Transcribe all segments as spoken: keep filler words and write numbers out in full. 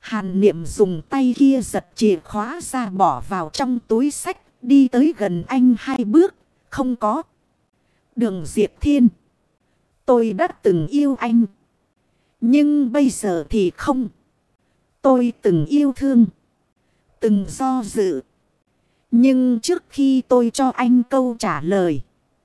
Hàn Niệm dùng tay kia giật chìa khóa ra bỏ vào trong túi xách. Đi tới gần anh hai bước. Không có. Đường Diệp Thiên. Tôi đã từng yêu anh. Nhưng bây giờ thì không. Tôi từng yêu thương. Từng do dự. Nhưng trước khi tôi cho anh câu trả lời.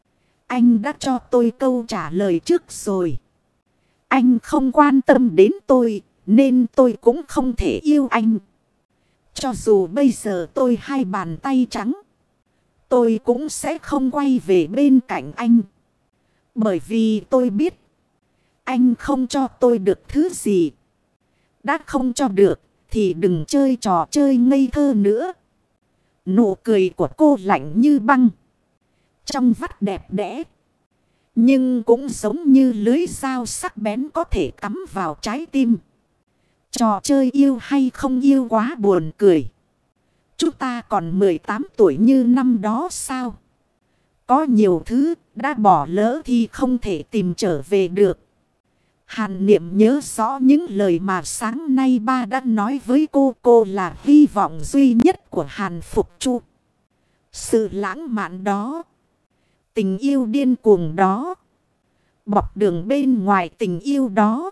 Anh đã cho tôi câu trả lời trước rồi. Anh không quan tâm đến tôi. Nên tôi cũng không thể yêu anh. Cho dù bây giờ tôi hai bàn tay trắng. Tôi cũng sẽ không quay về bên cạnh anh. Bởi vì tôi biết. Anh không cho tôi được thứ gì. Đã không cho được. Thì đừng chơi trò chơi ngây thơ nữa. Nụ cười của cô lạnh như băng. Trong vắt đẹp đẽ. Nhưng cũng giống như lưới dao sắc bén có thể cắm vào trái tim. Trò chơi yêu hay không yêu quá buồn cười. Chúng ta còn mười tám tuổi như năm đó sao? Có nhiều thứ đã bỏ lỡ thì không thể tìm trở về được. Hàn Niệm nhớ rõ những lời mà sáng nay ba đã nói với cô. Cô là hy vọng duy nhất của Hàn Phục Chu. Sự lãng mạn đó. Tình yêu điên cuồng đó. Bọc đường bên ngoài tình yêu đó.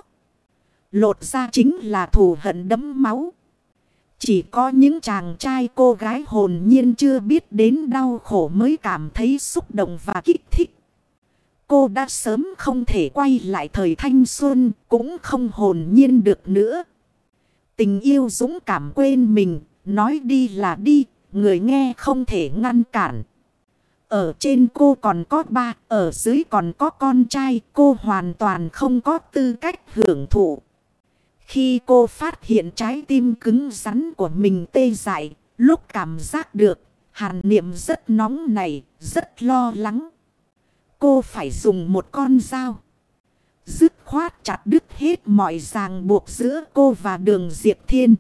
Lột ra chính là thù hận đẫm máu. Chỉ có những chàng trai cô gái hồn nhiên chưa biết đến đau khổ mới cảm thấy xúc động và kích thích. Cô đã sớm không thể quay lại thời thanh xuân, cũng không hồn nhiên được nữa. Tình yêu dũng cảm quên mình, nói đi là đi, người nghe không thể ngăn cản. Ở trên cô còn có ba, ở dưới còn có con trai, cô hoàn toàn không có tư cách hưởng thụ. Khi cô phát hiện trái tim cứng rắn của mình tê dại, lúc cảm giác được, Hàn Niệm rất nóng nảy, rất lo lắng. Cô phải dùng một con dao. Dứt khoát chặt đứt hết mọi ràng buộc giữa cô và Đường Diệp Thiên.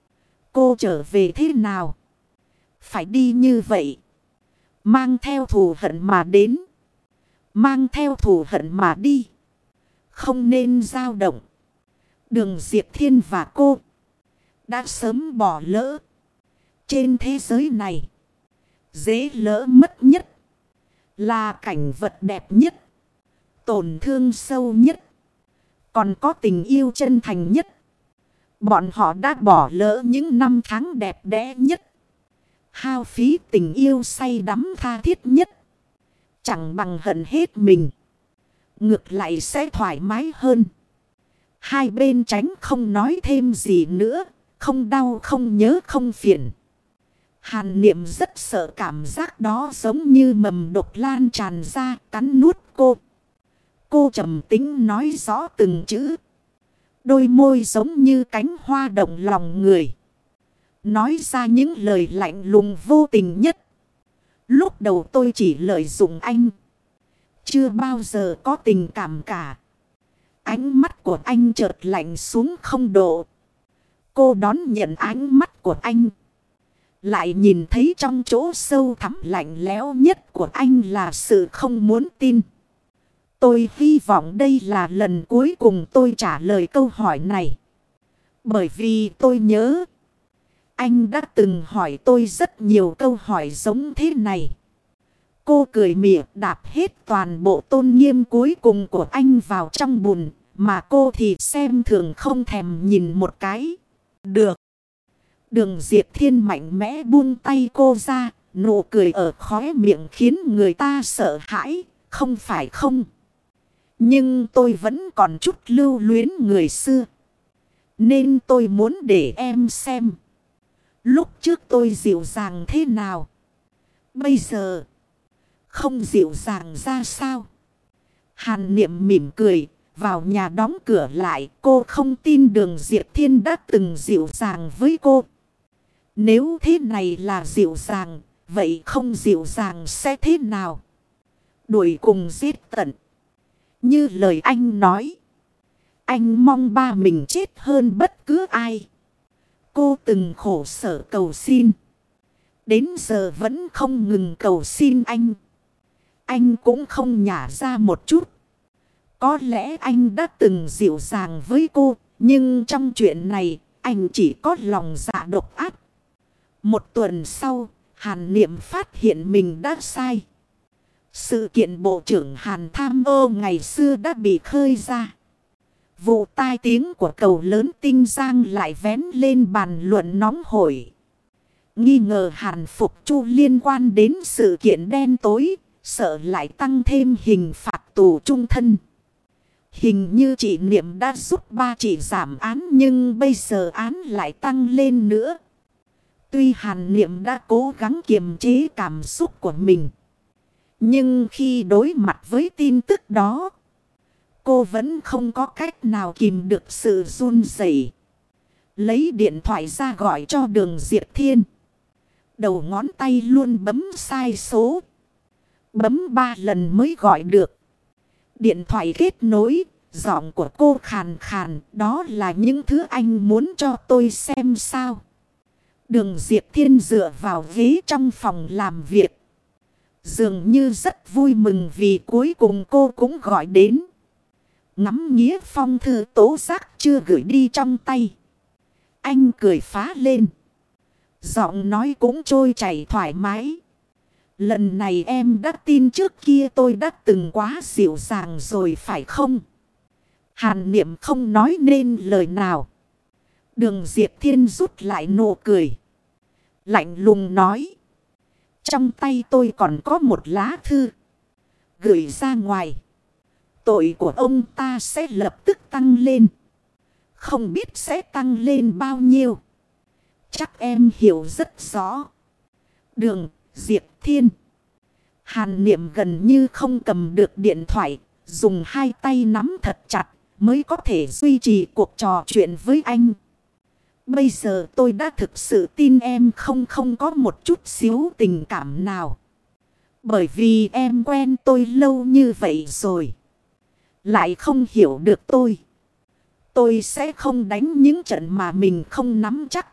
Cô trở về thế nào? Phải đi như vậy. Mang theo thù hận mà đến. Mang theo thù hận mà đi. Không nên dao động. Đường Diệp Thiên và cô đã sớm bỏ lỡ. Trên thế giới này, dễ lỡ mất nhất là cảnh vật đẹp nhất, tổn thương sâu nhất, còn có tình yêu chân thành nhất. Bọn họ đã bỏ lỡ những năm tháng đẹp đẽ nhất, hao phí tình yêu say đắm tha thiết nhất. Chẳng bằng hận hết mình, ngược lại sẽ thoải mái hơn. Hai bên tránh không nói thêm gì nữa, không đau không nhớ không phiền. Hàn Niệm rất sợ cảm giác đó giống như mầm độc lan tràn ra cắn nuốt cô. Cô trầm tĩnh nói rõ từng chữ. Đôi môi giống như cánh hoa động lòng người. Nói ra những lời lạnh lùng vô tình nhất. Lúc đầu tôi chỉ lợi dụng anh. Chưa bao giờ có tình cảm cả. Ánh mắt của anh chợt lạnh xuống không độ. Cô đón nhận ánh mắt của anh. Lại nhìn thấy trong chỗ sâu thẳm lạnh lẽo nhất của anh là sự không muốn tin. Tôi hy vọng đây là lần cuối cùng tôi trả lời câu hỏi này. Bởi vì tôi nhớ. Anh đã từng hỏi tôi rất nhiều câu hỏi giống thế này. Cô cười mỉa đạp hết toàn bộ tôn nghiêm cuối cùng của anh vào trong bùn. Mà cô thì xem thường không thèm nhìn một cái. Được. Đường Diệp Thiên mạnh mẽ buông tay cô ra. Nụ cười ở khóe miệng khiến người ta sợ hãi. Không phải không. Nhưng tôi vẫn còn chút lưu luyến người xưa. Nên tôi muốn để em xem. Lúc trước tôi dịu dàng thế nào. Bây giờ. Không dịu dàng ra sao. Hàn Niệm mỉm cười. Vào nhà đóng cửa lại. Cô không tin Đường Diệp Thiên đã từng dịu dàng với cô. Nếu thế này là dịu dàng. Vậy không dịu dàng sẽ thế nào? Đuổi cùng giết tận. Như lời anh nói. Anh mong ba mình chết hơn bất cứ ai. Cô từng khổ sở cầu xin. Đến giờ vẫn không ngừng cầu xin anh. Anh cũng không nhả ra một chút. Có lẽ anh đã từng dịu dàng với cô. Nhưng trong chuyện này anh chỉ có lòng dạ độc ác. Một tuần sau, Hàn Niệm phát hiện mình đã sai. Sự kiện bộ trưởng Hàn tham ô ngày xưa đã bị khơi ra. Vụ tai tiếng của cầu lớn Tinh Giang lại vén lên bàn luận nóng hổi. Nghi ngờ Hàn Phục Chu liên quan đến sự kiện đen tối, sợ lại tăng thêm hình phạt tù chung thân. Hình như chị Niệm đã giúp ba chị giảm án, nhưng bây giờ án lại tăng lên nữa. Tuy Hàn Niệm đã cố gắng kiềm chế cảm xúc của mình, nhưng khi đối mặt với tin tức đó, cô vẫn không có cách nào kìm được sự run rẩy. Lấy điện thoại ra gọi cho Đường Diệp Thiên. Đầu ngón tay luôn bấm sai số. Bấm ba lần mới gọi được. Điện thoại kết nối. Giọng của cô khàn khàn. Đó là những thứ anh muốn cho tôi xem sao? Đường Diệp Thiên dựa vào ghế trong phòng làm việc, dường như rất vui mừng vì cuối cùng cô cũng gọi đến. Ngắm nghía phong thư tố giác chưa gửi đi trong tay, anh cười phá lên. Giọng nói cũng trôi chảy thoải mái. Lần này em đã tin trước kia tôi đã từng quá dịu dàng rồi phải không? Hàn Niệm không nói nên lời nào. Đường Diệp Thiên rút lại nụ cười, lạnh lùng nói. Trong tay tôi còn có một lá thư. Gửi ra ngoài, tội của ông ta sẽ lập tức tăng lên. Không biết sẽ tăng lên bao nhiêu. Chắc em hiểu rất rõ. Đường Diệp Thiên. Hàn Niệm gần như không cầm được điện thoại, dùng hai tay nắm thật chặt mới có thể duy trì cuộc trò chuyện với anh. Bây giờ tôi đã thực sự tin em không không có một chút xíu tình cảm nào. Bởi vì em quen tôi lâu như vậy rồi, lại không hiểu được tôi. Tôi sẽ không đánh những trận mà mình không nắm chắc.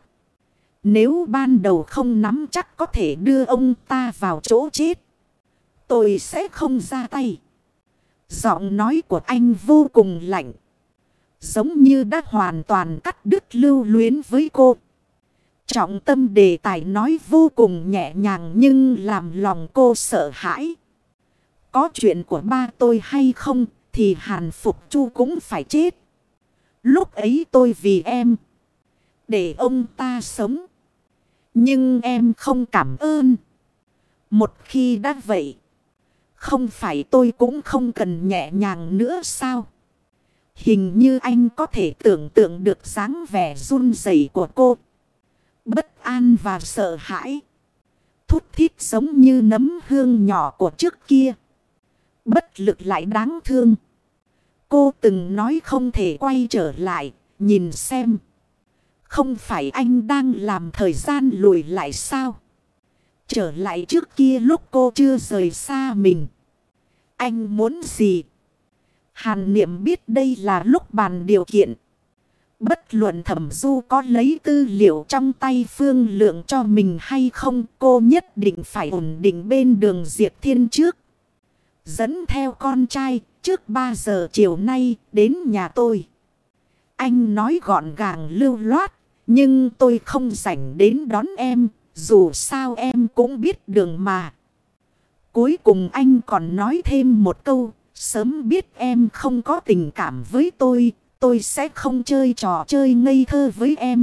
Nếu ban đầu không nắm chắc có thể đưa ông ta vào chỗ chết, tôi sẽ không ra tay. Giọng nói của anh vô cùng lạnh, giống như đã hoàn toàn cắt đứt lưu luyến với cô. Trọng tâm đề tài nói vô cùng nhẹ nhàng nhưng làm lòng cô sợ hãi. Có chuyện của ba tôi hay không thì Hàn Phục Chu cũng phải chết. Lúc ấy tôi vì em để ông ta sống, nhưng em không cảm ơn. Một khi đã vậy, không phải tôi cũng không cần nhẹ nhàng nữa sao? Hình như anh có thể tưởng tượng được dáng vẻ run rẩy của cô. Bất an và sợ hãi. Thút thít giống như nấm hương nhỏ của trước kia. Bất lực lại đáng thương. Cô từng nói không thể quay trở lại. Nhìn xem, không phải anh đang làm thời gian lùi lại sao? Trở lại trước kia lúc cô chưa rời xa mình. Anh muốn gì? Hàn Niệm biết đây là lúc bàn điều kiện. Bất luận Thẩm Du có lấy tư liệu trong tay Phương Lượng cho mình hay không, cô nhất định phải ổn định bên Đường Diệp Thiên trước. Dẫn theo con trai trước ba giờ chiều nay đến nhà tôi. Anh nói gọn gàng lưu loát, nhưng tôi không rảnh đến đón em, dù sao em cũng biết đường mà. Cuối cùng anh còn nói thêm một câu, sớm biết em không có tình cảm với tôi, tôi sẽ không chơi trò chơi ngây thơ với em.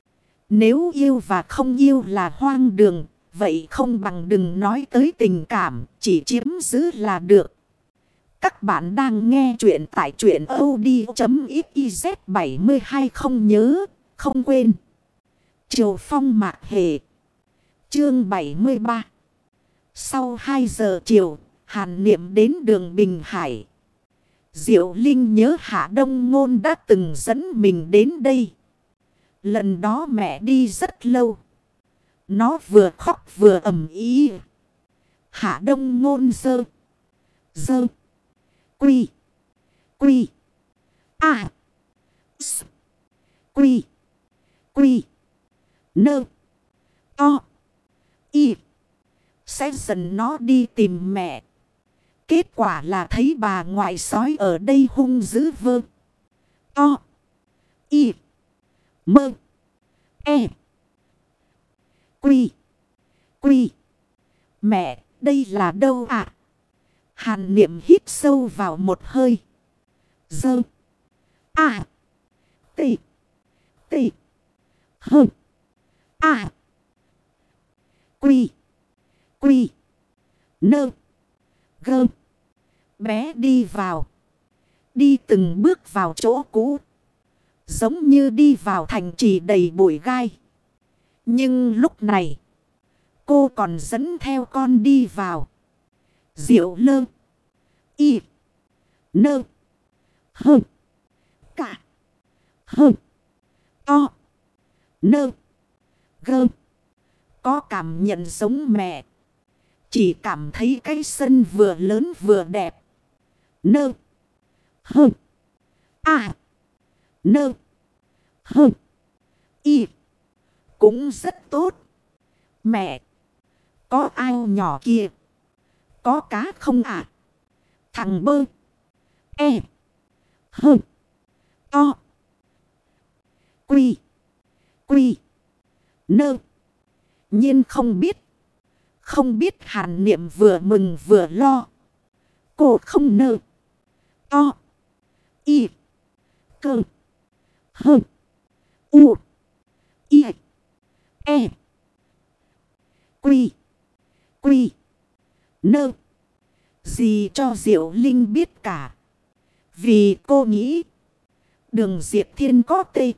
Nếu yêu và không yêu là hoang đường, vậy không bằng đừng nói tới tình cảm, chỉ chiếm giữ là được. Các bạn đang nghe chuyện tại truyện audio chấm xyz bảy mươi hai, không nhớ, không quên. Triều Phong Mạc Hề. Chương bảy mươi ba. Sau hai giờ chiều, Hàn Niệm đến đường Bình Hải. Diệu Linh nhớ Hạ Đông Ngôn đã từng dẫn mình đến đây. Lần đó mẹ đi rất lâu. Nó vừa khóc vừa ầm ĩ. Hạ Đông Ngôn dơ. Dơ. Quy. Quy. À. S. Quy. Quy. Nơ. To. Y. Sẽ dần nó đi tìm mẹ. Kết quả là thấy bà ngoại sói ở đây hung dữ vơ. To. Y. Mơ. E. Quy. Quy. Mẹ, đây là đâu ạ? À? Hàn Niệm hít sâu vào một hơi. Dơ. À. Tị. Tị. Hơ. À. Quy. Quy. Nơ. Gơ. Bé đi vào. Đi từng bước vào chỗ cũ. Giống như đi vào thành trì đầy bụi gai. Nhưng lúc này, cô còn dẫn theo con đi vào. Diệu Lơ. Y. Nơ. Hơ. Cả. Hơ. To. Nơ. Gơ. Có cảm nhận giống mẹ. Chỉ cảm thấy cái sân vừa lớn vừa đẹp. Nơ. Hơ. À. Nơ. Hơ. Y. Cũng rất tốt. Mẹ. Có ao nhỏ kia. Có cá không ạ? À? Thằng Bơ. E. Hơ. To. Quy. Quy. Nơ. Nhiên không biết. Không biết Hàn Niệm vừa mừng vừa lo. Cô không nơ. To. Y. Cơ. Hơ. U. Y. E. Quy. Quy. Nơ. Gì cho Diệu Linh biết cả. Vì cô nghĩ Đường Diệp Thiên có tê.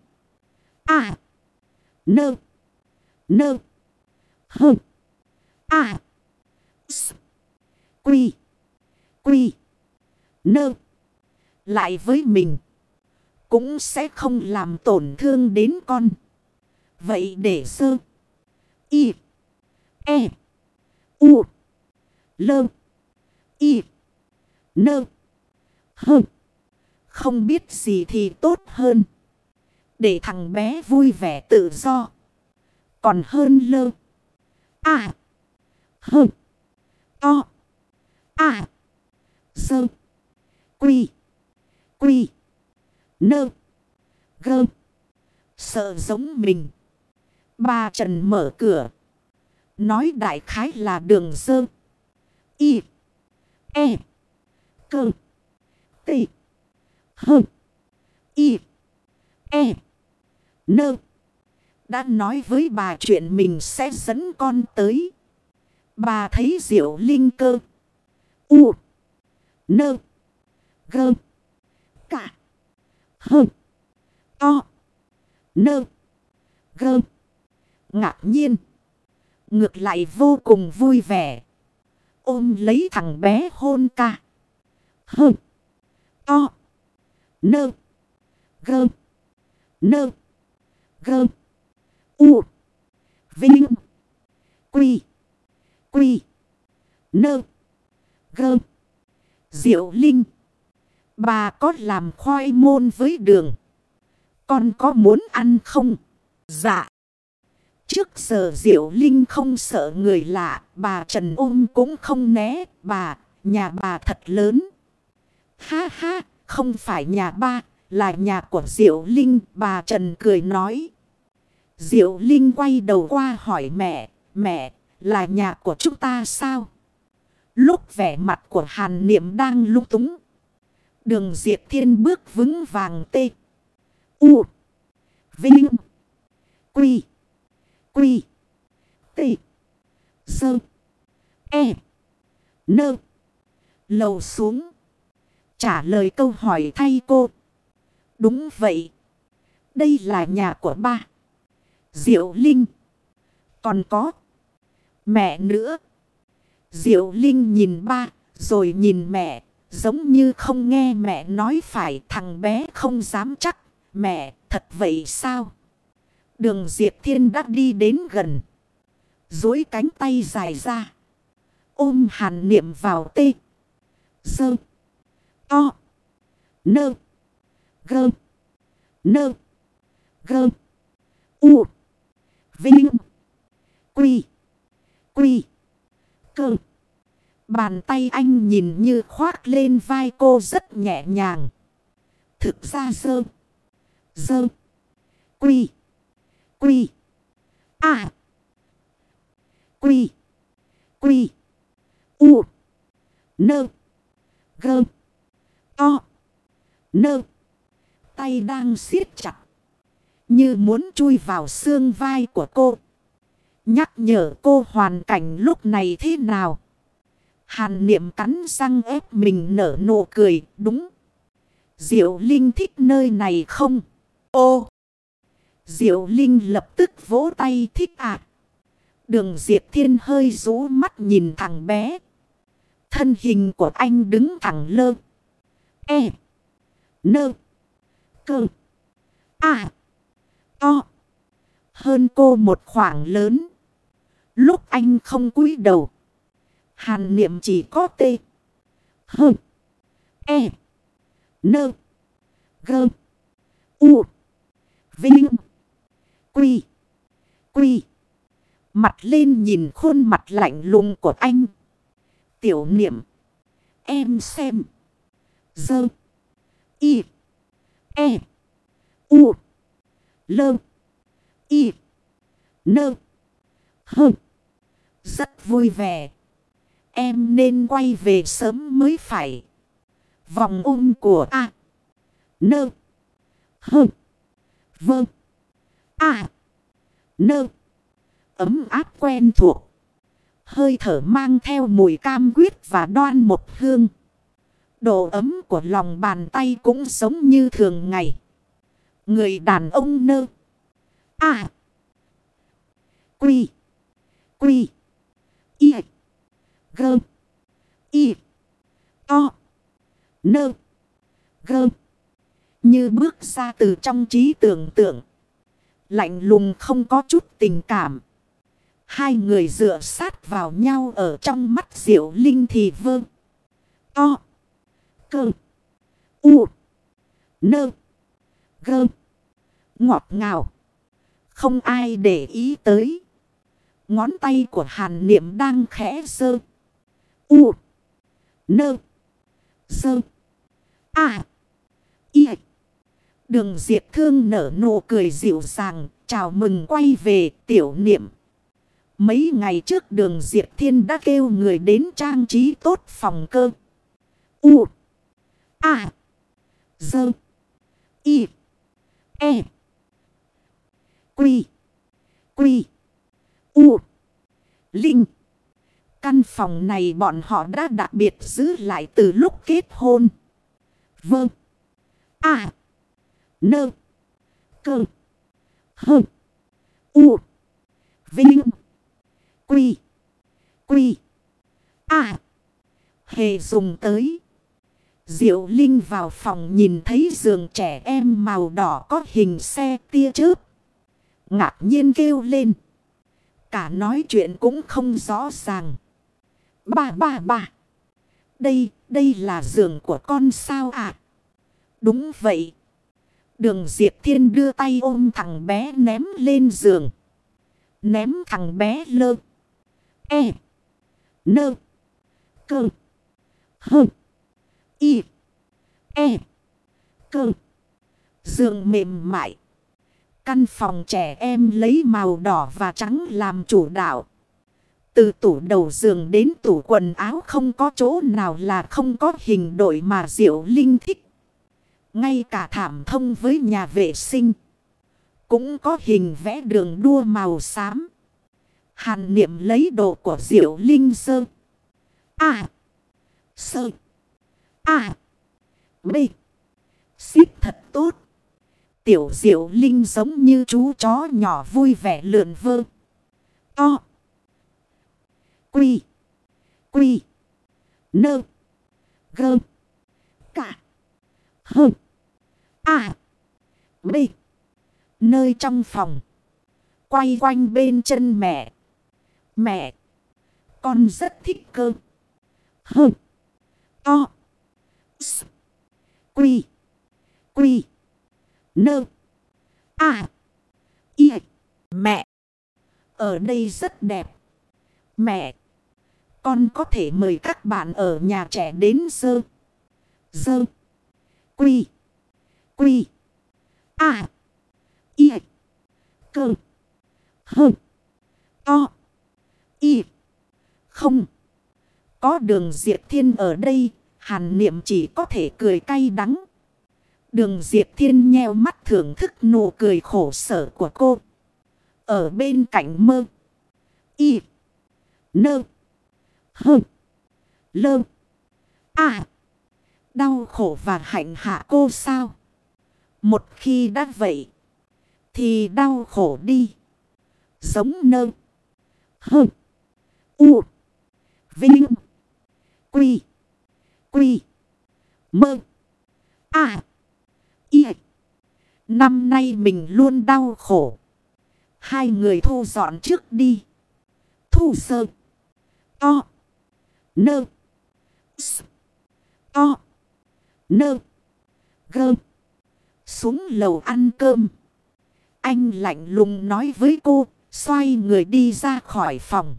À. Nơ. Nơ. Hơ. À. S. Quy. Quy. Nơ. Lại với mình. Cũng sẽ không làm tổn thương đến con. Vậy để sơ. Y. E. U. Lơ. Y. Nơ. Hơ. Không biết gì thì tốt hơn. Để thằng bé vui vẻ tự do. Còn hơn lơ. À. Hơ. To. À. Sơ. Quy. Quy. Nơ. Gơ. Sợ giống mình. Bà Trần mở cửa. Nói đại khái là Đường Sơ. Y. E. Cơ. Tị. Hơ. Y. E. Nơ. Đã nói với bà chuyện mình sẽ dẫn con tới. Bà thấy Diệu Linh cơ. U. Nơ. Gơ. Cả. Hơ. To. Nơ. Gơ. Ngạc nhiên. Ngược lại vô cùng vui vẻ. Ôm lấy thằng bé hôn ca. Hơ. To. Nơ. Gơ. Nơ. Gơ. U. Vinh. Quy. Quy. Nơ. Gơ. Diệu Linh. Bà có làm khoai môn với đường. Con có muốn ăn không? Dạ. Trước giờ Diệu Linh không sợ người lạ. Bà Trần ôm cũng không né. Bà, nhà bà thật lớn. Ha ha, không phải nhà ba, là nhà của Diệu Linh. Bà Trần cười nói. Diệu Linh quay đầu qua hỏi mẹ. Mẹ, là nhà của chúng ta sao? Lúc vẻ mặt của Hàn Niệm đang lung túng. Đường Diệp Thiên bước vững vàng tê. U. Vinh. Quy. Quy. Tị. Sơ. E. Nơ. Lầu xuống. Trả lời câu hỏi thay cô. Đúng vậy. Đây là nhà của ba. Diệu Linh. Còn có. Mẹ nữa. Diệu Linh nhìn ba. Rồi nhìn mẹ. Giống như không nghe mẹ nói phải. Thằng bé không dám chắc. Mẹ thật vậy sao? Đường Diệp Thiên đã đi đến gần. Duỗi cánh tay dài ra. Ôm Hàn Niệm vào tê. Sơ. To. Nơ. Gơ. Nơ. Gơ. U. Vinh. Quy. Quy. Cơ. Bàn tay anh nhìn như khoác lên vai cô rất nhẹ nhàng. Thực ra sơ. Sơ. Quy. Quy. A. Quy. Quy. U. Nơ. Gơ. To. Nơ. Tay đang siết chặt. Như muốn chui vào xương vai của cô. Nhắc nhở cô hoàn cảnh lúc này thế nào. Hàn Niệm cắn răng ép mình nở nụ cười. Đúng. Diệu Linh thích nơi này không? Ô. Diệu Linh lập tức vỗ tay thích ạ. À. Đường Diệp Thiên hơi rũ mắt nhìn thằng bé. Thân hình của anh đứng thẳng lơ. E. Nơ. Cơ. À. To. Hơn cô một khoảng lớn. Lúc anh không cúi đầu. Hàn Niệm chỉ có tê. Hơ. E. Nơ. Gơ. U. Vinh. Quy. Quy. Mặt lên nhìn khuôn mặt lạnh lùng của anh. Tiểu Niệm. Em xem. Dơ. Y. E. U. Lơ. Y. Nơ. Hơ. Rất vui vẻ. Em nên quay về sớm mới phải. Vòng ôm của A. Nơ. Hơ. Vơ. A. Nơ. Ấm áp quen thuộc. Hơi thở mang theo mùi cam quýt và đoan một hương. Độ ấm của lòng bàn tay cũng giống như thường ngày. Người đàn ông nơ. A. Quy. Quy. Y. Gơ. Y. To. Nơ. Gơ. Như bước ra từ trong trí tưởng tượng. Lạnh lùng không có chút tình cảm. Hai người dựa sát vào nhau ở trong mắt Diệu Linh thì vơ. To. Cơ. U. Nơ. Gơ. Ngọt ngào. Không ai để ý tới. Ngón tay của Hàn Niệm đang khẽ sơ. U. Nơ. Sơ. A. Y. Đường Diệp Thương nở nụ cười dịu dàng. Chào mừng quay về Tiểu Niệm. Mấy ngày trước Đường Diệp Thiên đã kêu người đến trang trí tốt phòng cơ. U. A. Dơ. Y. E. Quy. Quy. U. Linh. Căn phòng này bọn họ đã đặc biệt giữ lại từ lúc kết hôn. Vâng. A. Nơ. Cơ. Hơ. U. Vinh. Quy. Quy. A. Hề dùng tới. Diệu Linh vào phòng nhìn thấy giường trẻ em màu đỏ có hình xe tia chớp. Ngạc nhiên kêu lên. Cả nói chuyện cũng không rõ ràng. Ba ba ba. Đây, đây là giường của con sao ạ? À? Đúng vậy. Đường Diệp Thiên đưa tay ôm thằng bé ném lên giường. Ném thằng bé lơ. E. Nơ. Cơ. Hơ. Y. E. Cơ. Giường mềm mại. Căn phòng trẻ em lấy màu đỏ và trắng làm chủ đạo. Từ tủ đầu giường đến tủ quần áo không có chỗ nào là không có hình đội mà Diệu Linh thích. Ngay cả thảm thông với nhà vệ sinh cũng có hình vẽ đường đua màu xám. Hàn Niệm lấy đồ của Diệu Linh sơ. A. Sơ. A. B. Xếp thật tốt. Tiểu Diệu Linh giống như chú chó nhỏ vui vẻ lượn vơ. To. Quy. Quy. Nơ. Gơ. Cả. Hơ. A. B. Nơi trong phòng. Quay quanh bên chân mẹ. Mẹ. Con rất thích cơ. Hơ. To. S. Quy. Quy. Nơ. A. Y. Mẹ. Ở đây rất đẹp. Mẹ. Con có thể mời các bạn ở nhà trẻ đến dơ. Dơ. Quy. Quy. A. Y. Cơ. Hơ. To. Y. Không. Có Đường Diệp Thiên ở đây, Hàn Niệm chỉ có thể cười cay đắng. Đường Diệp Thiên nheo mắt thưởng thức nụ cười khổ sở của cô. Ở bên cạnh Mơ. Y. Nơ. Hơ. Lơ. À. Đau khổ và hạnh hạ cô sao? Một khi đã vậy, thì đau khổ đi. Giống Nơ. Hơ. U. Vinh. Quy. Quy. Mơ. À. Y. Năm nay mình luôn đau khổ. Hai người thu dọn trước đi. Thu sơ. To. Nơ. S. To. Nơ. Gơ. Xuống lầu ăn cơm. Anh lạnh lùng nói với cô. Xoay người đi ra khỏi phòng.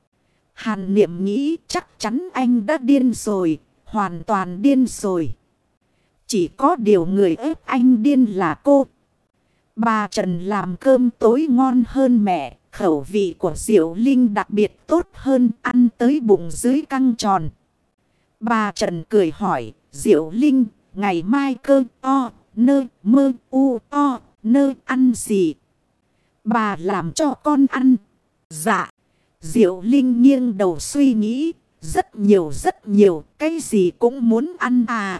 Hàn Niệm nghĩ chắc chắn anh đã điên rồi. Hoàn toàn điên rồi. Chỉ có điều người ép anh điên là cô. Bà Trần làm cơm tối ngon hơn mẹ. Khẩu vị của Diệu Linh đặc biệt tốt hơn, ăn tới bụng dưới căng tròn. Bà Trần cười hỏi, Diệu Linh, ngày mai cơ o, nơ, mơ, u, o, nơ ăn gì? Bà làm cho con ăn. Dạ. Diệu Linh nghiêng đầu suy nghĩ, rất nhiều rất nhiều, cái gì cũng muốn ăn à.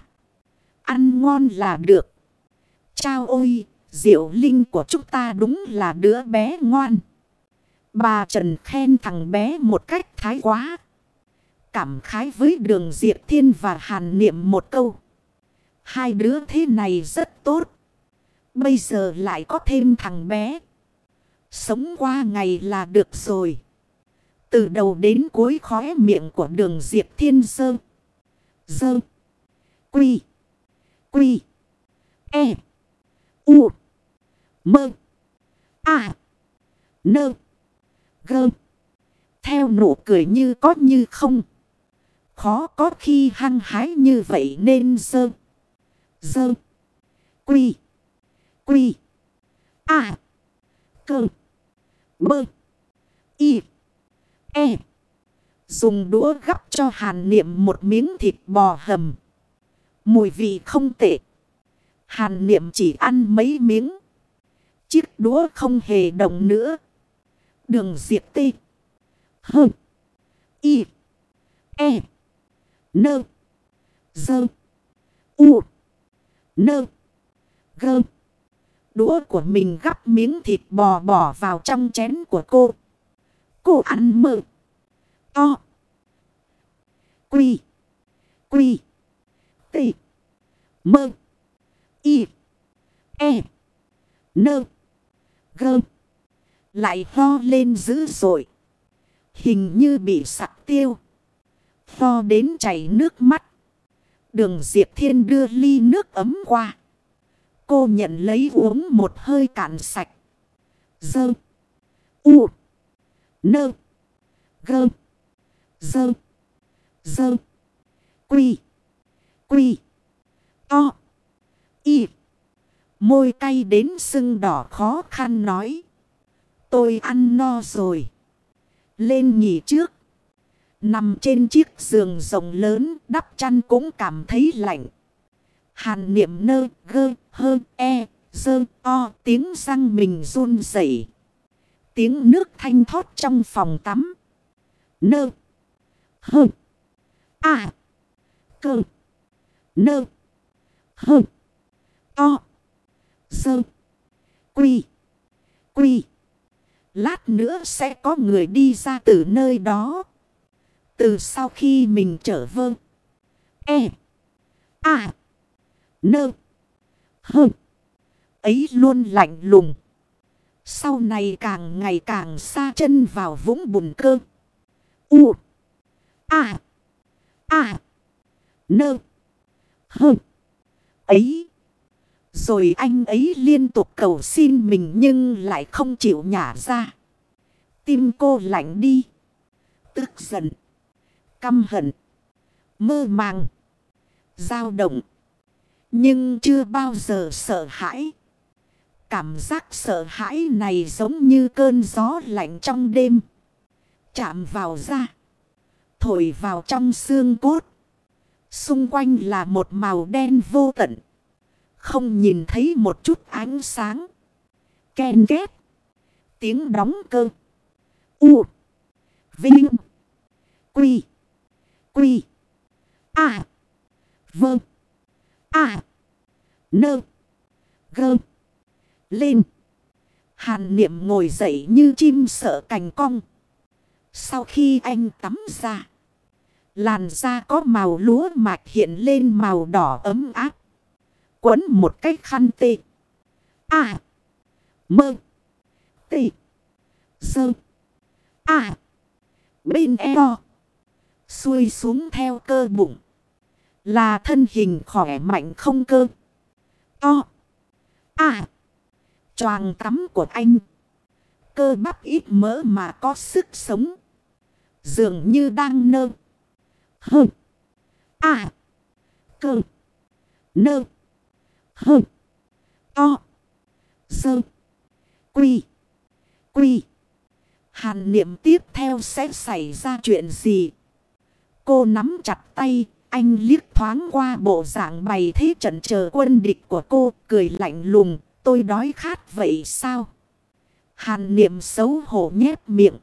Ăn ngon là được. Chao ôi, Diệu Linh của chúng ta đúng là đứa bé ngoan. Bà Trần khen thằng bé một cách thái quá. Cảm khái với Đường Diệp Thiên và Hàn Niệm một câu. Hai đứa thế này rất tốt. Bây giờ lại có thêm thằng bé. Sống qua ngày là được rồi. Từ đầu đến cuối khóe miệng của Đường Diệp Thiên dơ. Dơ. Quy. Quy. E. U. Mơ. À. Nơ. Gơ. Theo nụ cười như có như không. Khó có khi hăng hái như vậy nên dơ. Dơ. Quy. Quy. À. Cơ. Bơ. Y. E. Dùng đũa gắp cho Hàn Niệm một miếng thịt bò hầm. Mùi vị không tệ. Hàn Niệm chỉ ăn mấy miếng. Chiếc đũa không hề động nữa. Đường Diệp Tê. Hơ. Y. E. Nơ. Dơ. U. Nơ. Gơ. Đũa của mình gắp miếng thịt bò bỏ vào trong chén của cô. Cô ăn mơ. To. Quy. Quy. Tê. Mơ. Y. E. Nơ. Gơ. Lại ho lên dữ dội. Hình như bị sặc tiêu. Ho đến chảy nước mắt. Đường Diệp Thiên đưa ly nước ấm qua. Cô nhận lấy uống một hơi cạn sạch. Dơ. U. Nơ. Gơ. Dơ. Dơ. Quy. Quy. To. Y. Môi cay đến sưng đỏ khó khăn nói. Tôi ăn no rồi. Lên nghỉ trước. Nằm trên chiếc giường rộng lớn đắp chăn cũng cảm thấy lạnh. Hàn Niệm nơ gơ hơ e dơ o tiếng răng mình run rẩy. Tiếng nước thanh thoát trong phòng tắm. Nơ. Hơ. À. Cơ. Nơ. Hơ. To. Dơ. Quy. Quy. Lát nữa sẽ có người đi ra từ nơi đó. Từ sau khi mình trở vơ. E. À. Nơ. Hơ. Ấy luôn lạnh lùng. Sau này càng ngày càng xa chân vào vũng bùn cơ. U. À. À. Nơ. Hơ. Ấy. Rồi anh ấy liên tục cầu xin mình nhưng lại không chịu nhả ra. Tim cô lạnh đi. Tức giận. Căm hận. Mơ màng. Dao động. Nhưng chưa bao giờ sợ hãi. Cảm giác sợ hãi này giống như cơn gió lạnh trong đêm. Chạm vào da. Thổi vào trong xương cốt. Xung quanh là một màu đen vô tận. Không nhìn thấy một chút ánh sáng. Ken két. Tiếng đóng cơ. U. Vinh. Quy. Quy. A. Vâng. A. Nơ. Gơ. Lên. Hàn Niệm ngồi dậy như chim sợ cành cong. Sau khi anh tắm ra, làn da có màu lúa mạch hiện lên màu đỏ ấm áp. Quấn một cái khăn tê. A. Mơ. Tê. Dơ. A. Bên eo. Xuôi xuống theo cơ bụng. Là thân hình khỏe mạnh không cơ. To. A. Choàng tắm của anh. Cơ bắp ít mỡ mà có sức sống. Dường như đang nơ. Hơ. A. Cơ. Nơ. Hơ. To. Dơ. Quy. Quy. Hàn Niệm tiếp theo sẽ xảy ra chuyện gì? Cô nắm chặt tay. Anh liếc thoáng qua bộ dạng bày thế trận chờ quân địch của cô. Cười lạnh lùng. Tôi đói khát vậy sao? Hàn Niệm xấu hổ nhếch miệng.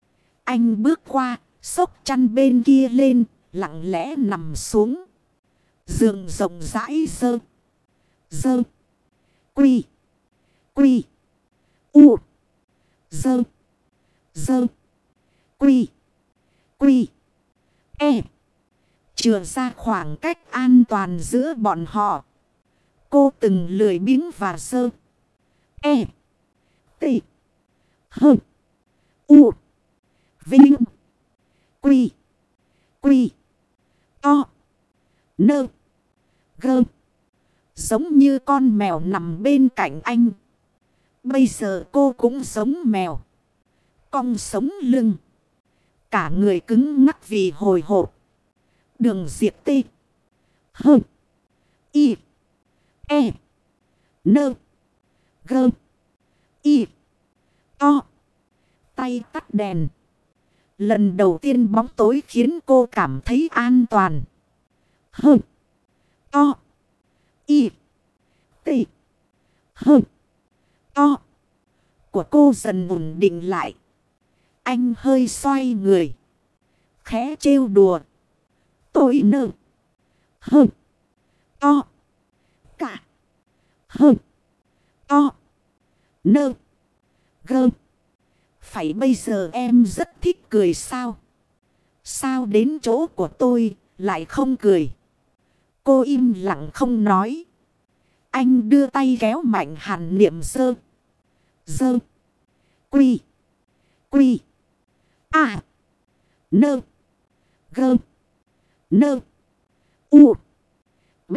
Anh bước qua. Xốc chăn bên kia lên. Lặng lẽ nằm xuống. Giường rộng rãi dơ. Dơ. Quy. Quy. U. Dơ. Dơ. Quy. Quy. E. Chừa ra khoảng cách an toàn giữa bọn họ. Cô từng lười biếng và dơ. E. T. Hơ. U. Vinh. Quy. Quy. To. Nơ. Gơ. Giống như con mèo nằm bên cạnh anh. Bây giờ cô cũng giống mèo. Cong sống lưng. Cả người cứng ngắc vì hồi hộp. Đường diệt tê. Hơ. Y. E. Nơ. Gơ. Y. To. Tay tắt đèn. Lần đầu tiên bóng tối khiến cô cảm thấy an toàn. Hơ. To. Y. T. Hơ. To. Của cô dần ổn định lại. Anh hơi xoay người. Khẽ trêu đùa. Tôi nơ. Hơ. To. Cả. Hơ. To. Nơ. Gơ. Phải bây giờ em rất thích cười sao? Sao đến chỗ của tôi lại không cười? Cô im lặng không nói. Anh đưa tay kéo mạnh Hàn Niệm dơ. Dơ. Quy. Quy. A. Nơ. Gơ. Nơ. U. B.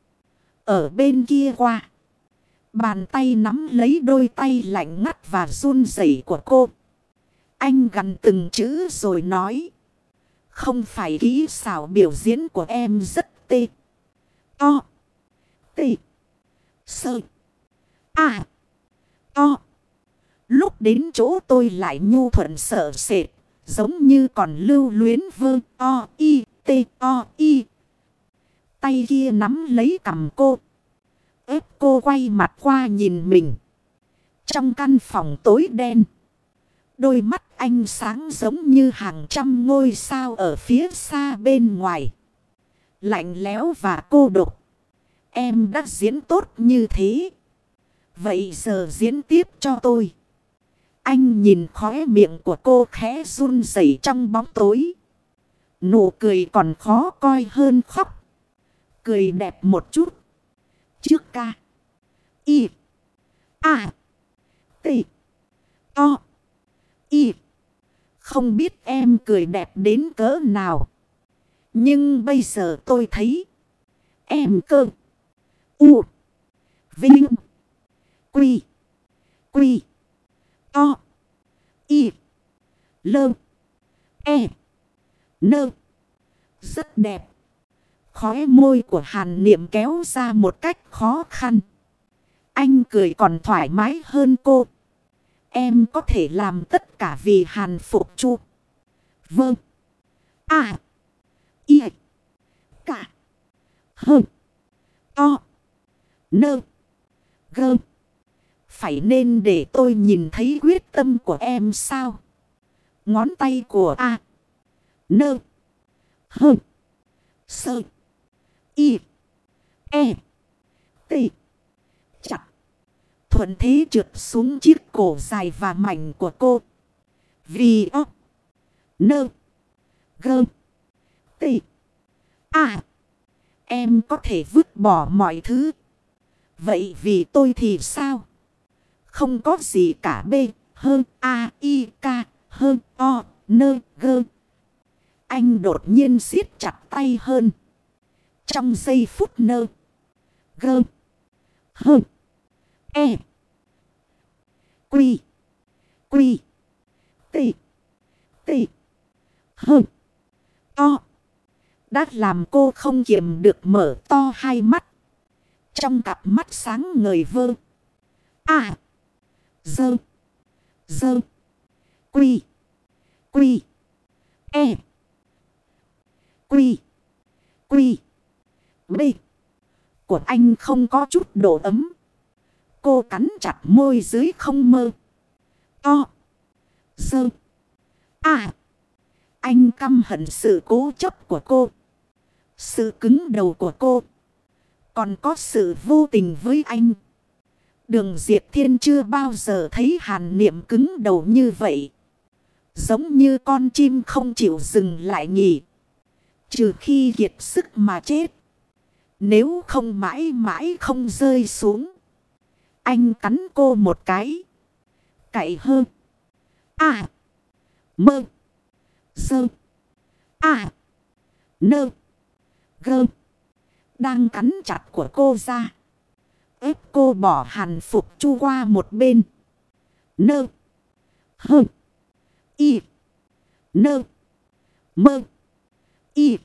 Ở bên kia qua. Bàn tay nắm lấy đôi tay lạnh ngắt và run rẩy của cô. Anh gằn từng chữ rồi nói. Không phải kỹ xảo biểu diễn của em rất tê. To. Tê. Sơ. À. To. Lúc đến chỗ tôi lại nhu thuận sợ sệt. Giống như còn lưu luyến vơ. O. Y. T. O. Y. Tay kia nắm lấy cằm cô. Ép cô quay mặt qua nhìn mình. Trong căn phòng tối đen. Đôi mắt anh sáng giống như hàng trăm ngôi sao ở phía xa bên ngoài. Lạnh lẽo và cô độc. Em đã diễn tốt như thế. Vậy giờ diễn tiếp cho tôi. Anh nhìn khóe miệng của cô khẽ run rẩy trong bóng tối. Nụ cười còn khó coi hơn khóc. Cười đẹp một chút. Trước ca. Y. A. T. To. Y. Không biết em cười đẹp đến cỡ nào. Nhưng bây giờ tôi thấy. Em cơ. U. Vinh. Quy. Quy. To. Y. Lơ. E. Nơ. Rất đẹp. Khóe môi của Hàn Niệm kéo ra một cách khó khăn. Anh cười còn thoải mái hơn cô. Em có thể làm tất cả vì Hàn Phục Chu. Vâng. À. Y. Cả. Hơn. To. Nơ. Gơ. Phải nên để tôi nhìn thấy quyết tâm của em sao? Ngón tay của A. Nơ. Hơn. Sơ. Y. E. T. Chặt. Thuận thế trượt xuống chiếc cổ dài và mảnh của cô. Vì o. Nơ. Gơ. T. À. Em có thể vứt bỏ mọi thứ. Vậy vì tôi thì sao? Không có gì cả. B. Hơn. A. I. K. Hơn. O. Nơ. Gơ. Anh đột nhiên siết chặt tay hơn. Trong giây phút nơ. Gơ. Hơn. E. Quy. Quy. T. T. Hơn. To. Đã làm cô không kiềm được mở to hai mắt. Trong cặp mắt sáng ngời vơ. À. Dơ. Dơ. Quy. Quy. E. Quy. Quy. B. Của anh không có chút độ ấm. Cô cắn chặt môi dưới không mơ. To. Dơ. À. Anh căm hận sự cố chấp của cô. Sự cứng đầu của cô. Còn có sự vô tình với anh. Đường Diệp Thiên chưa bao giờ thấy Hàn Niệm cứng đầu như vậy. Giống như con chim không chịu dừng lại nghỉ. Trừ khi kiệt sức mà chết. Nếu không mãi mãi không rơi xuống. Anh cắn cô một cái. Cậy hơn. À. Mơ. Sơ. À. Nơ. Gơ. Đang cắn chặt của cô ra. Ép cô bỏ hàn phục chu qua một bên. Nơ. Hơ. Y. Nơ. Mơ. Y.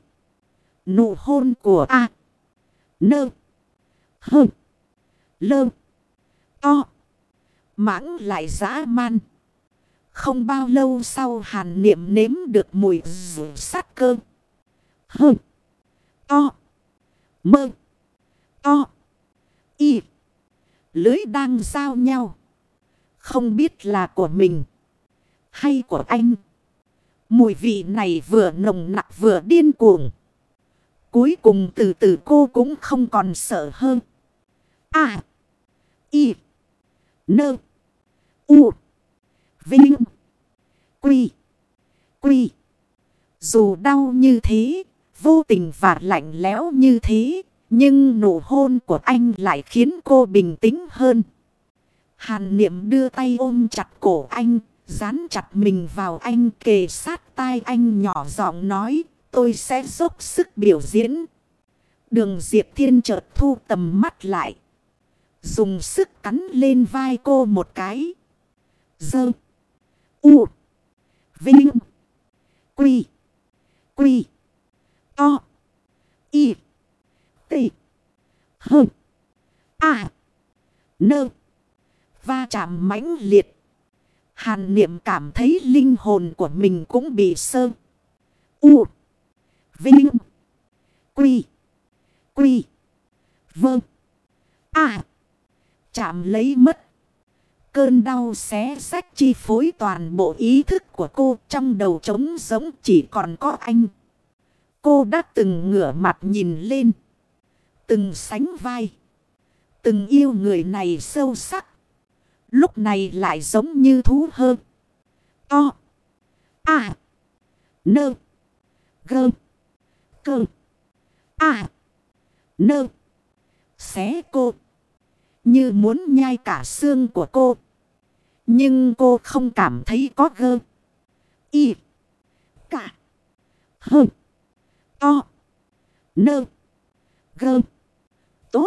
Nụ hôn của A. Nơ. Hơ. Lơ. To. Mãng lại dã man. Không bao lâu sau Hàn Niệm nếm được mùi rượu sát cơ. Hơ. To. Mơ. To. Y. Lưới đang giao nhau. Không biết là của mình hay của anh. Mùi vị này vừa nồng nặc vừa điên cuồng. Cuối cùng từ từ cô cũng không còn sợ hơn. À. Y. Nơ. U. Vinh. Quy. Quy. Dù đau như thế, vô tình và lạnh lẽo như thế, nhưng nụ hôn của anh lại khiến cô bình tĩnh hơn. Hàn Niệm đưa tay ôm chặt cổ anh, dán chặt mình vào anh, kề sát tai anh, nhỏ giọng nói, tôi sẽ dốc sức biểu diễn. Đường Diệp Thiên chợt thu tầm mắt lại. Dùng sức cắn lên vai cô một cái. Dơ. U. Vinh. Quy. Quy. To. Y. T. Hơn. À. Nơ. Va chạm mãnh liệt. Hàn Niệm cảm thấy linh hồn của mình cũng bị sơ. U. Vinh. Quy. Quy. Vâng. À. Chạm lấy mất. Cơn đau xé rách chi phối toàn bộ ý thức của cô, trong đầu trống rỗng chỉ còn có anh. Cô đã từng ngửa mặt nhìn lên. Từng sánh vai. Từng yêu người này sâu sắc. Lúc này lại giống như thú hơ. To. À. Nơ. Gơ. Cơ. À. Nơ. Xé cô. Như muốn nhai cả xương của cô. Nhưng cô không cảm thấy có gơ. Y. Cả. Hơ. To. Nơ. Gơ. Tốt.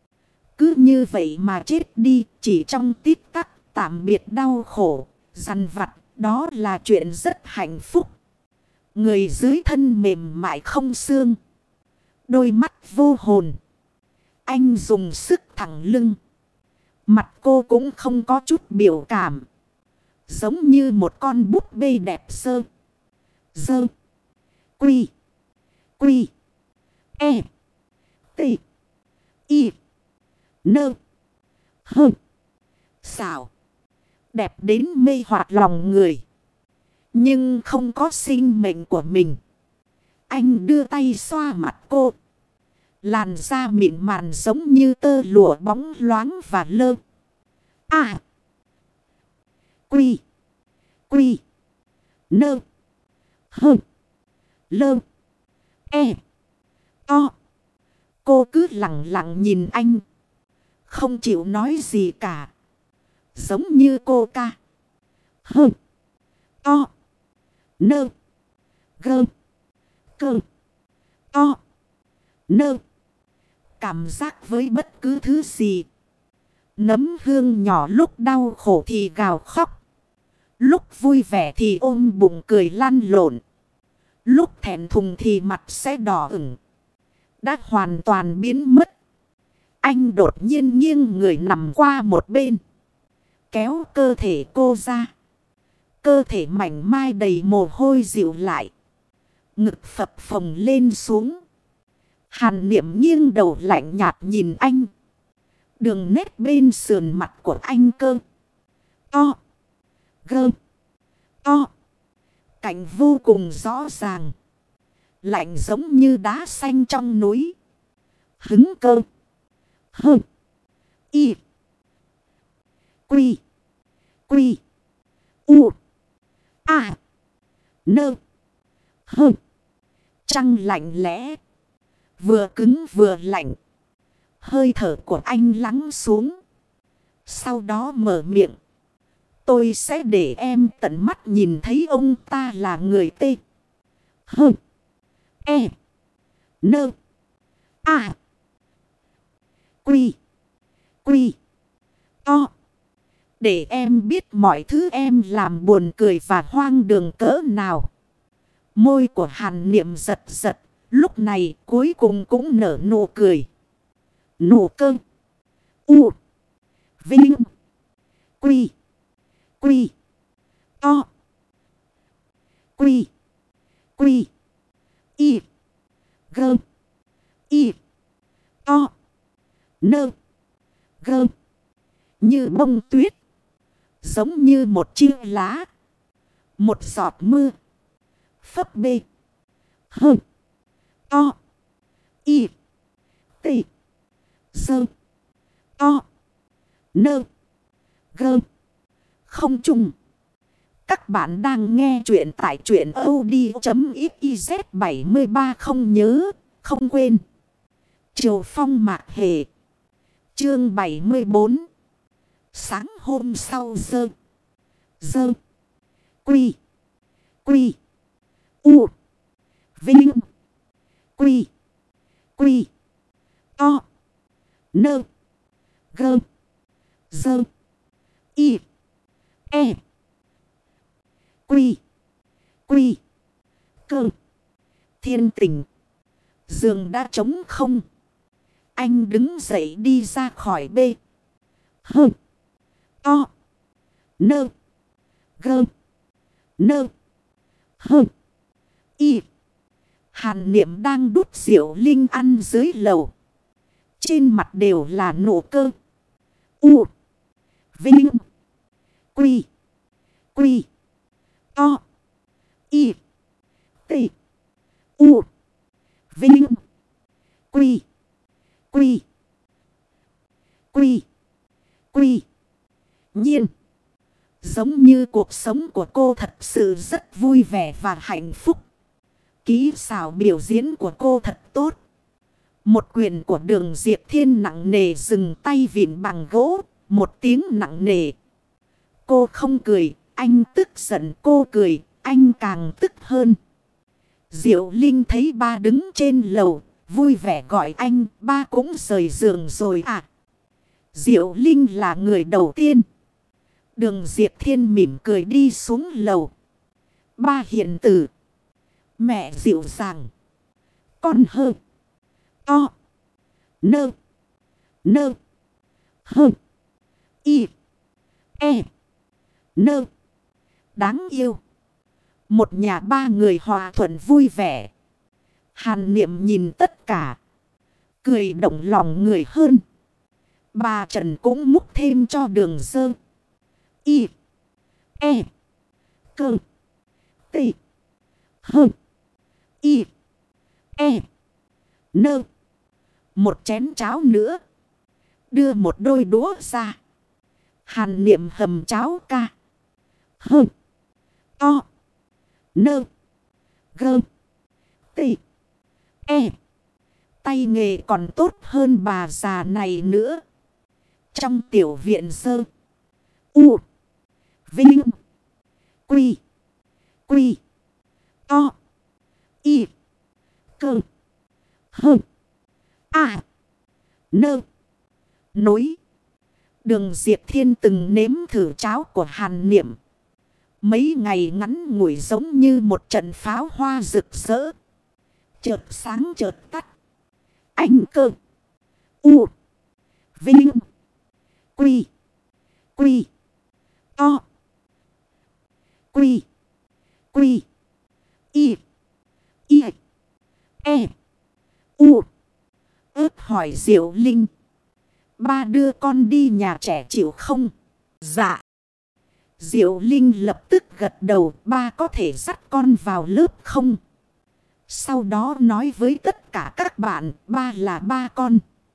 Cứ như vậy mà chết đi. Chỉ trong tích tắc tạm biệt đau khổ. Dằn vặt. Đó là chuyện rất hạnh phúc. Người dưới thân mềm mại không xương. Đôi mắt vô hồn. Anh dùng sức thẳng lưng. Mặt cô cũng không có chút biểu cảm. Giống như một con búp bê đẹp sơ. Dơ. Quy. Quy. E. T. Y. Nơ. Hơ. Xảo. Đẹp đến mê hoặc lòng người. Nhưng không có sinh mệnh của mình. Anh đưa tay xoa mặt cô. Làn da mịn màng giống như tơ lụa bóng loáng và lơ. À. Quy. Quy. Nơ. Hơ. Lơ. E. To. Cô cứ lặng lặng nhìn anh. Không chịu nói gì cả. Giống như cô ca. Hơ. To. Nơ. Gơ. Cơ. To. Nơ. Cảm giác với bất cứ thứ gì. Nấm hương nhỏ lúc đau khổ thì gào khóc. Lúc vui vẻ thì ôm bụng cười lăn lộn. Lúc thẹn thùng thì mặt sẽ đỏ ửng. Đã hoàn toàn biến mất. Anh đột nhiên nghiêng người nằm qua một bên. Kéo cơ thể cô ra. Cơ thể mảnh mai đầy mồ hôi dịu lại. Ngực phập phồng lên xuống. Hàn Niệm nghiêng đầu lạnh nhạt nhìn anh. Đường nét bên sườn mặt của anh cơ. To. Gơ. To. Cảnh vô cùng rõ ràng. Lạnh giống như đá xanh trong núi. Hứng cơ. Hơ. Y. Quy. Quy. U. A. Nơ. Hơ. Trăng lạnh lẽ. Vừa cứng vừa lạnh. Hơi thở của anh lắng xuống. Sau đó mở miệng. Tôi sẽ để em tận mắt nhìn thấy ông ta là người T. Hơ. E. Nơ. A. Quy. Quy. To. Để em biết mọi thứ em làm buồn cười và hoang đường cỡ nào. Môi của Hàn Niệm giật giật. Lúc này cuối cùng cũng nở nụ cười. Nụ cơ. U. Vinh. Quy. Quy. To. Quy. Quy. Y. Gơ. Y. To. Nơ. Gơ. Như bông tuyết. Giống như một chiếc lá. Một giọt mưa. Phấp bê. Hơ. To. Y. T. Sơ. To. Nơ. Gơ. Không trùng. Các bạn đang nghe chuyện tại truyện audio.xyz bảy ba không nhớ, không quên. Triều Phong Mạc Hề. Chương bảy mươi bốn. Sáng hôm sau dơ. Dơ. Quy. Quy. U. Vinh. Quy. Quy. To. Nơ. Gơ. Dơ. Y. E. Quy. Quy. Cơ. Thiên Tình. Giường đã trống không. Anh đứng dậy đi ra khỏi bê. Hơ. To. Nơ. Gơ. Nơ. Hơ. Y. Hàn Niệm đang đút rượu linh ăn dưới lầu. Trên mặt đều là nụ cơ. U. Vinh. Quy. Quy. To. Y. T. U. Vinh. Quy. Quy. Quy. Quy. Nhiên. Giống như cuộc sống của cô thật sự rất vui vẻ và hạnh phúc. Kỹ xảo biểu diễn của cô thật tốt. Một quyền của Đường Diệp Thiên nặng nề dừng tay vịn bằng gỗ. Một tiếng nặng nề. Cô không cười. Anh tức giận. Cô cười. Anh càng tức hơn. Diệu Linh thấy ba đứng trên lầu. Vui vẻ gọi anh. Ba cũng rời giường rồi à. Diệu Linh là người đầu tiên. Đường Diệp Thiên mỉm cười đi xuống lầu. Ba hiện tử. Mẹ dịu dàng. Con hơ. To. Nơ. Nơ. Hơ. Y. E. Nơ. Đáng yêu. Một nhà ba người hòa thuận vui vẻ. Hàn Niệm nhìn tất cả. Cười động lòng người hơn. Bà Trần cũng múc thêm cho Đường Dơ. Y. E. Cơ. T. Hơ. Y. E. Nơ. Một chén cháo nữa. Đưa một đôi đũa ra. Hàn Niệm hầm cháo ca. Hơ. To. Nơ. Gơ. T. E. Tay nghề còn tốt hơn bà già này nữa. Trong tiểu viện Dơ. U. Vinh. Quy. Quy. To. Y. Cơ. Hơ. À. Nơ. Nối. Đường Diệp Thiên từng nếm thử cháo của Hàn Niệm. Mấy ngày ngắn ngủi giống như một trận pháo hoa rực rỡ. Chợt sáng chợt tắt. Anh Cơ. U. Vinh. Quy. Quy. To. Quy. Quy. Y. Y. E. U. Ướp hỏi Diệu Linh. Ba đưa con đi nhà trẻ chịu không? Dạ. Diệu Linh lập tức gật đầu. Ba có thể dắt con vào lớp không? Sau đó nói với tất cả các bạn. Ba là ba con.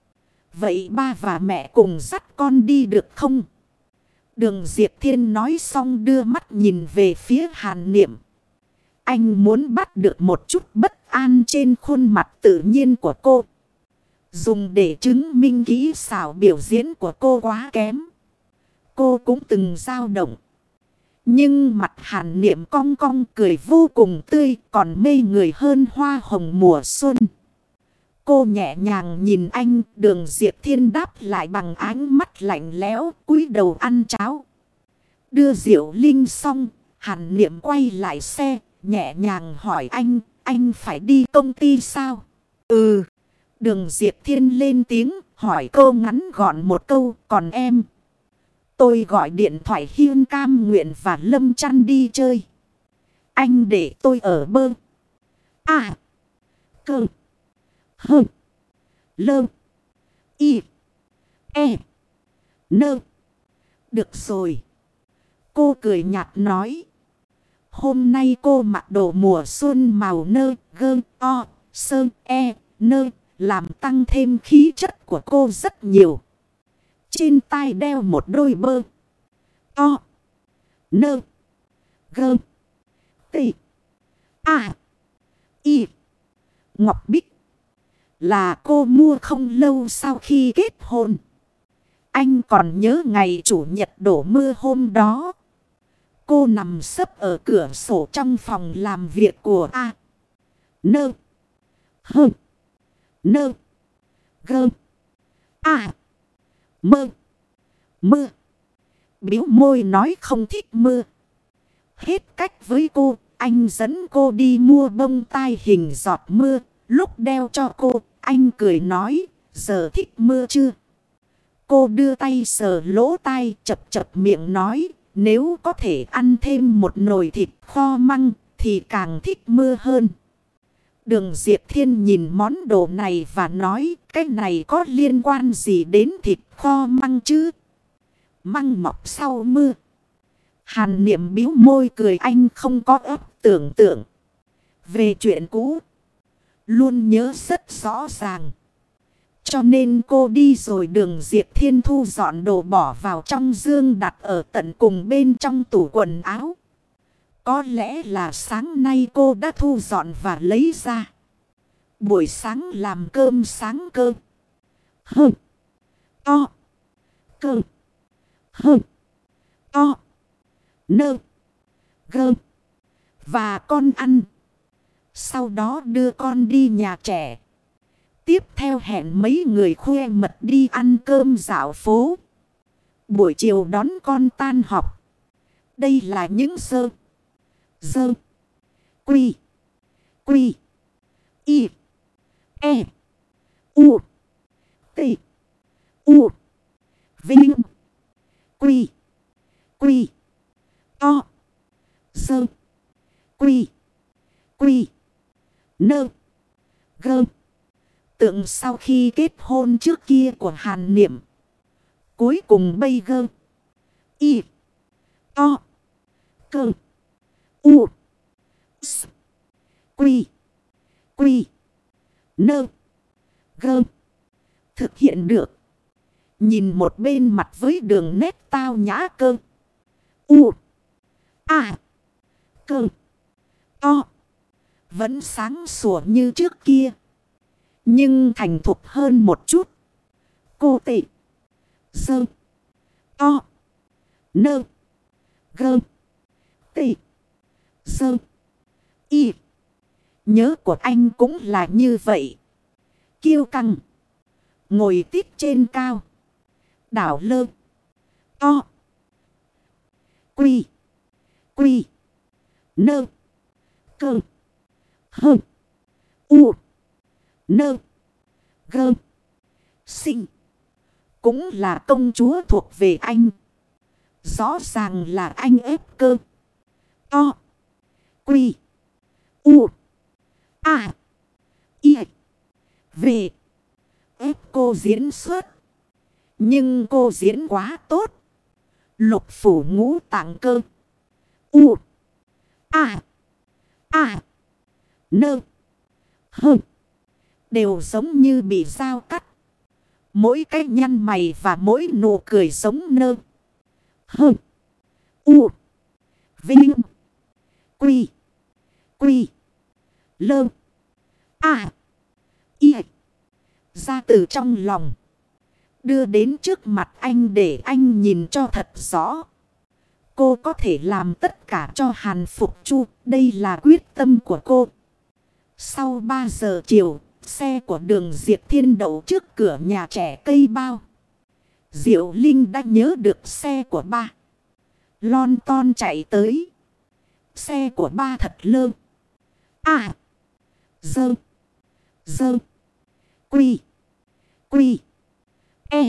Vậy ba và mẹ cùng dắt con đi được không? Đường Diệp Thiên nói xong đưa mắt nhìn về phía Hàn Niệm. Anh muốn bắt được một chút bất an trên khuôn mặt tự nhiên của cô. Dùng để chứng minh kỹ xảo biểu diễn của cô quá kém. Cô cũng từng dao động. Nhưng mặt Hàn Niệm cong cong cười vô cùng tươi, còn mê người hơn hoa hồng mùa xuân. Cô nhẹ nhàng nhìn anh. Đường Diệp Thiên đáp lại bằng ánh mắt lạnh lẽo, cúi đầu ăn cháo. Đưa Diệu Linh xong, Hàn Niệm quay lại xe, nhẹ nhàng hỏi anh. Anh phải đi công ty sao? Ừ. Đường Diệp Thiên lên tiếng, hỏi cô ngắn gọn một câu. Còn em? Tôi gọi điện thoại Hiên cam nguyện và Lâm Chăn đi chơi. Anh để tôi ở bơ. À. Cơ. Hơ. Lơ. Y. E. Nơ. Được rồi. Cô cười nhạt nói. Hôm nay cô mặc đồ mùa xuân màu nơ, gơ, o, sơ, e, nơ. Làm tăng thêm khí chất của cô rất nhiều. Trên tai đeo một đôi bơ. To. Nơ. Gơ. T. A. Y. Ngọc Bích. Là cô mua không lâu sau khi kết hôn. Anh còn nhớ ngày chủ nhật đổ mưa hôm đó. Cô nằm sấp ở cửa sổ trong phòng làm việc của A. Nơ. Hơ. Nơ. Gơ. À. Mơ. Mưa. Biểu môi nói không thích mưa. Hết cách với cô. Anh dẫn cô đi mua bông tai hình giọt mưa. Lúc đeo cho cô, anh cười nói. Giờ thích mưa chưa? Cô đưa tay sờ lỗ tai, chập chập miệng nói. Nếu có thể ăn thêm một nồi thịt kho măng thì càng thích mưa hơn. Đường Diệp Thiên nhìn món đồ này và nói. Cái này có liên quan gì đến thịt kho măng chứ? Măng mọc sau mưa. Hàn Niệm bĩu môi cười, anh không có ấp tưởng tượng. Về chuyện cũ luôn nhớ rất rõ ràng. Cho nên cô đi rồi. Đường Diệp Thiên thu dọn đồ bỏ vào trong dương đặt ở tận cùng bên trong tủ quần áo. Có lẽ là sáng nay cô đã thu dọn và lấy ra. Buổi sáng làm cơm sáng cơ. Hơ. To. Cơ. Hơ. To. Nơ. Gơ. Và con ăn. Sau đó đưa con đi nhà trẻ. Tiếp theo hẹn mấy người khoe mật đi ăn cơm dạo phố. Buổi chiều đón con tan học. Đây là những sơ. Dơ. Quy. Quy. Y. E. U. T. U. Vinh. Quy. Quy. To. Dơ. Quy. Quy. Nơ. Gơ. Tượng sau khi kết hôn trước kia của Hàn Niệm. Cuối cùng bây gơ. Y. To. Cơ. U. S. Quy. Quy. Nơ. Gơ. Thực hiện được. Nhìn một bên mặt với đường nét tao nhã cơ. U. A. Cơ. To. Vẫn sáng sủa như trước kia. Nhưng thành thục hơn một chút. Cô tị. Sơ. To. Nơ. Gơ. Tị. Sơ. Y. Nhớ của anh cũng là như vậy. Kiêu căng. Ngồi tít trên cao. Đảo lơ. To. Quy. Quy. Nơ. Cơ. Hơ. U. Nơ. Gơ. Sinh. Cũng là công chúa thuộc về anh. Rõ ràng là anh ép cơ. To. Quy. U. A. Y. Về. Ép cô diễn xuất. Nhưng cô diễn quá tốt. Lục phủ ngũ tạng cơ. U. A. A. Nơ. Hơ. Đều giống như bị dao cắt. Mỗi cái nhăn mày và mỗi nụ cười giống nơ. Hơ. U. Vinh. Quy. Quy. Lơ. A. Y. Ra từ trong lòng. Đưa đến trước mặt anh để anh nhìn cho thật rõ. Cô có thể làm tất cả cho Hàn Phục Chu. Đây là quyết tâm của cô. Sau ba giờ chiều, xe của Đường Diệp Thiên đậu trước cửa nhà trẻ cây bao. Diệu Linh đã nhớ được xe của ba. Lon ton chạy tới. Xe của ba thật lơ. À. Dơ. Dơ. Quy. Quy. E.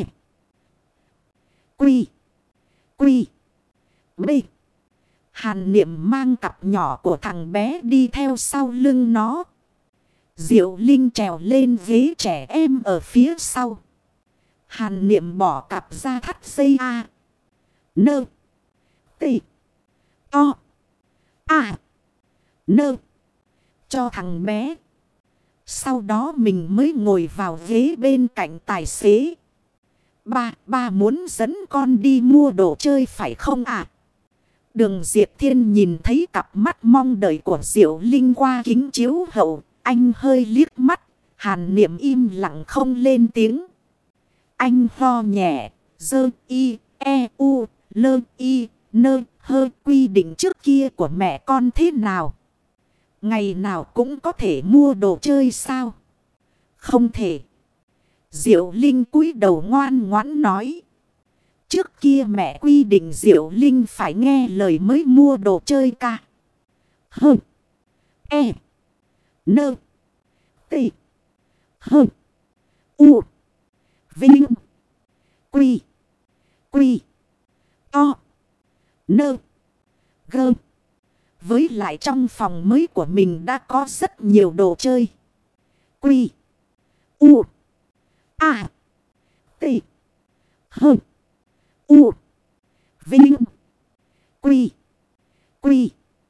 Quy. Quy. B. Hàn Niệm mang cặp nhỏ của thằng bé đi theo sau lưng nó. Diệu Linh trèo lên ghế trẻ em ở phía sau. Hàn Niệm bỏ cặp ra thắt dây A. Nơ. Tị. To. A. Nơ. Cho thằng bé. Sau đó mình mới ngồi vào ghế bên cạnh tài xế. Ba, ba muốn dẫn con đi mua đồ chơi phải không ạ? À? Đường Diệp Thiên nhìn thấy cặp mắt mong đợi của Diệu Linh qua kính chiếu hậu. Anh hơi liếc mắt. Hàn Niệm im lặng không lên tiếng. Anh ho nhẹ. Dơ y, e, u, lơ y, nơ, hơ. Quy định trước kia của mẹ con thế nào? Ngày nào cũng có thể mua đồ chơi sao? Không thể. Diệu Linh cúi đầu ngoan ngoãn nói. Trước kia mẹ quy định Diệu Linh phải nghe lời mới mua đồ chơi ca. Hơ. E. Nơ. Tị. Hơ. U. Vinh. Quy. Quy. To. Nơ. Gơ. Với lại trong phòng mới của mình đã có rất nhiều đồ chơi. Quy. U. A. Tị. Hơ. U. Vinh. Quy. Quy.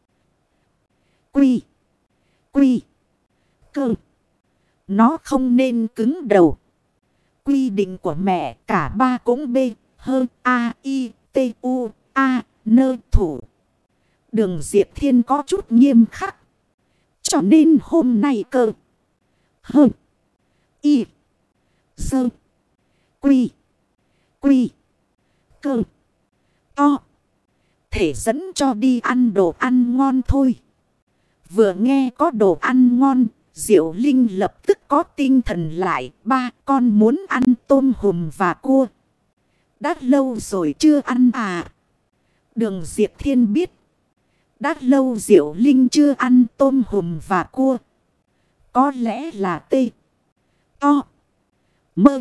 Quy. Quy. Cơ. Nó không nên cứng đầu. Quy định của mẹ cả ba cũng B. Hơn A. I. T. U. A. Nơ thủ. Đường Diệp Thiên có chút nghiêm khắc. Cho nên hôm nay cơ. Hơn. Y. Sơ. Quy. Quy. Cơ. To. Thể dẫn cho đi ăn đồ ăn ngon thôi. Vừa nghe có đồ ăn ngon. Diệu Linh lập tức có tinh thần lại. Ba con muốn ăn tôm hùm và cua. Đã lâu rồi chưa ăn à? Đường Diệp Thiên biết. Đã lâu Diệu Linh chưa ăn tôm hùm và cua. Có lẽ là tê. To. Mơ.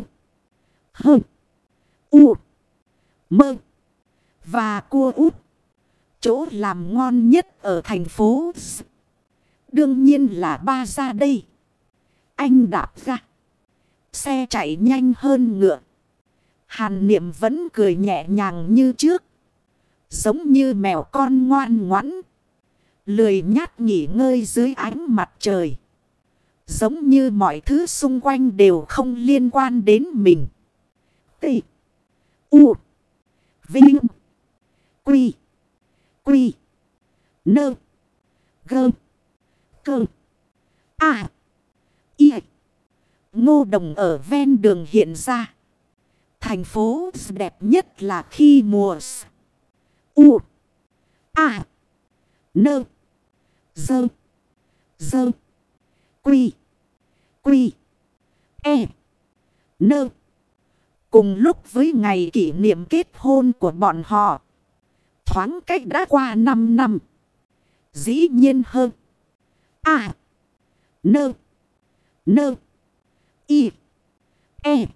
Hơ. U. Mơ. Và cua út. chỗ làm ngon nhất ở thành phố S. Đương nhiên là ba ra đây. Anh đạp ra. Xe chạy nhanh hơn ngựa. Hàn Niệm vẫn cười nhẹ nhàng như trước. Giống như mèo con ngoan ngoãn. Lười nhát nghỉ ngơi dưới ánh mặt trời. Giống như mọi thứ xung quanh đều không liên quan đến mình. T. U. Vinh. Quy. Quy. Nơ. Gơ. Cơ. À. Y. Ngô đồng ở ven đường hiện ra. Thành phố đẹp nhất là khi mùa U. A. Nơ. Dơ. Dơ. Quy. Quy. E. Nơ. Cùng lúc với ngày kỷ niệm kết hôn của bọn họ. Thoáng cách đã qua năm năm. Dĩ nhiên hơn. A. Nơ. Nơ. Y. E.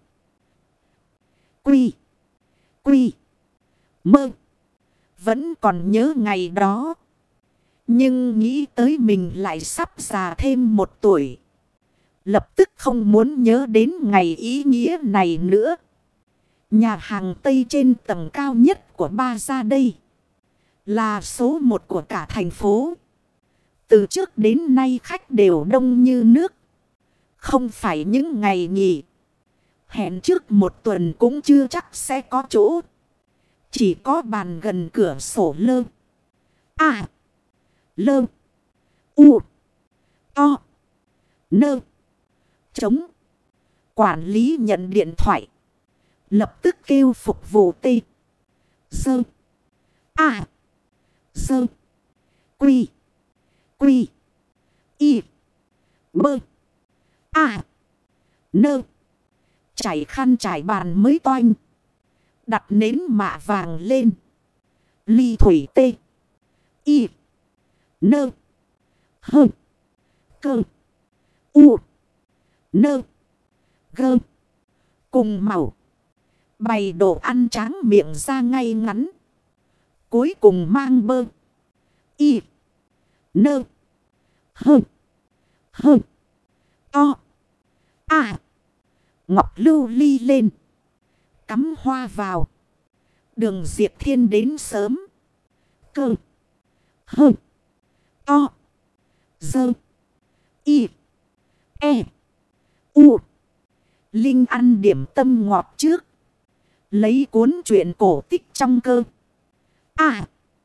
Quy. Quy. Mơ. Vẫn còn nhớ ngày đó. Nhưng nghĩ tới mình lại sắp già thêm một tuổi. Lập tức không muốn nhớ đến ngày ý nghĩa này nữa. Nhà hàng Tây trên tầng cao nhất của ba ra đây. Là số một của cả thành phố. Từ trước đến nay khách đều đông như nước. Không phải những ngày nghỉ. Hẹn trước một tuần cũng chưa chắc sẽ có chỗ. Chỉ có bàn gần cửa sổ lơ. À. Lơ. U. To. Nơ. Trống. Quản lý nhận điện thoại. Lập tức kêu phục vụ T. Sơ. A. Sơ. Quy. Quy. Y. Bơ. A. Nơ. Chảy khăn trải bàn mới toanh. Đặt nến mạ vàng lên. Ly thủy T. Y. Nơ. Hơ. Cơ. U. Nơ. Gơ. Cùng màu. Bày đồ ăn tráng miệng ra ngay ngắn. Cuối cùng mang bơ. Y. Nơ. Hơ. Hơ. To. À. Ngọc lưu ly lên. Cắm hoa vào. Đường Diệp Thiên đến sớm. Cơ. Hơ. To. Dơ. Y. E. U. Linh ăn điểm tâm ngọt trước. Lấy cuốn truyện cổ tích trong cơ. A.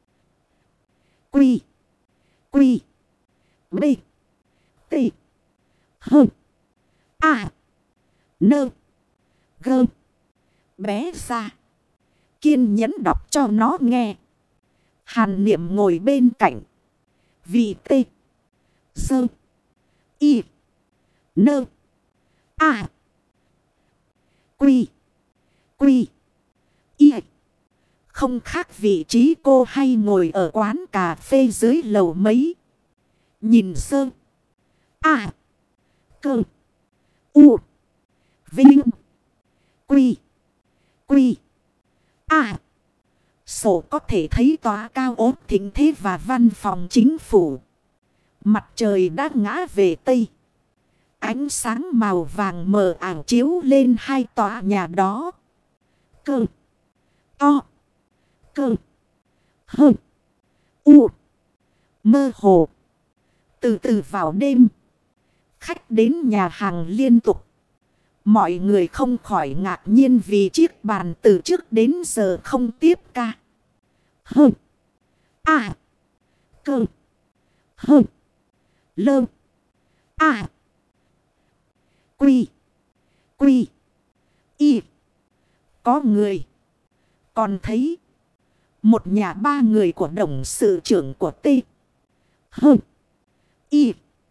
Quy. Quy. B. T. H. A. Nơ. Gơ. Bé ra. Kiên nhẫn đọc cho nó nghe. Hàn Niệm ngồi bên cạnh. Vì T. Sơ. Y. Nơ. A. Quy. Quy. Y. Không khác vị trí cô hay ngồi ở quán cà phê dưới lầu mấy. Nhìn sơ. A. Cơ. U. Vinh. Quy. Quy. A. Sổ có thể thấy tòa cao ốt thịnh thế và văn phòng chính phủ. Mặt trời đã ngã về Tây. Ánh sáng màu vàng mờ ảo chiếu lên hai tòa nhà đó. Cơ. To. Cơ. Hơ. U. Mơ hồ. Từ từ vào đêm. Khách đến nhà hàng liên tục. Mọi người không khỏi ngạc nhiên vì chiếc bàn từ trước đến giờ không tiếp ca. Hơ. À. Cơ. Hơ. Lơ. À. Quy. Quy. Y. Có người. Còn thấy. Một nhà ba người của đồng sự trưởng của T. Hơ. Y.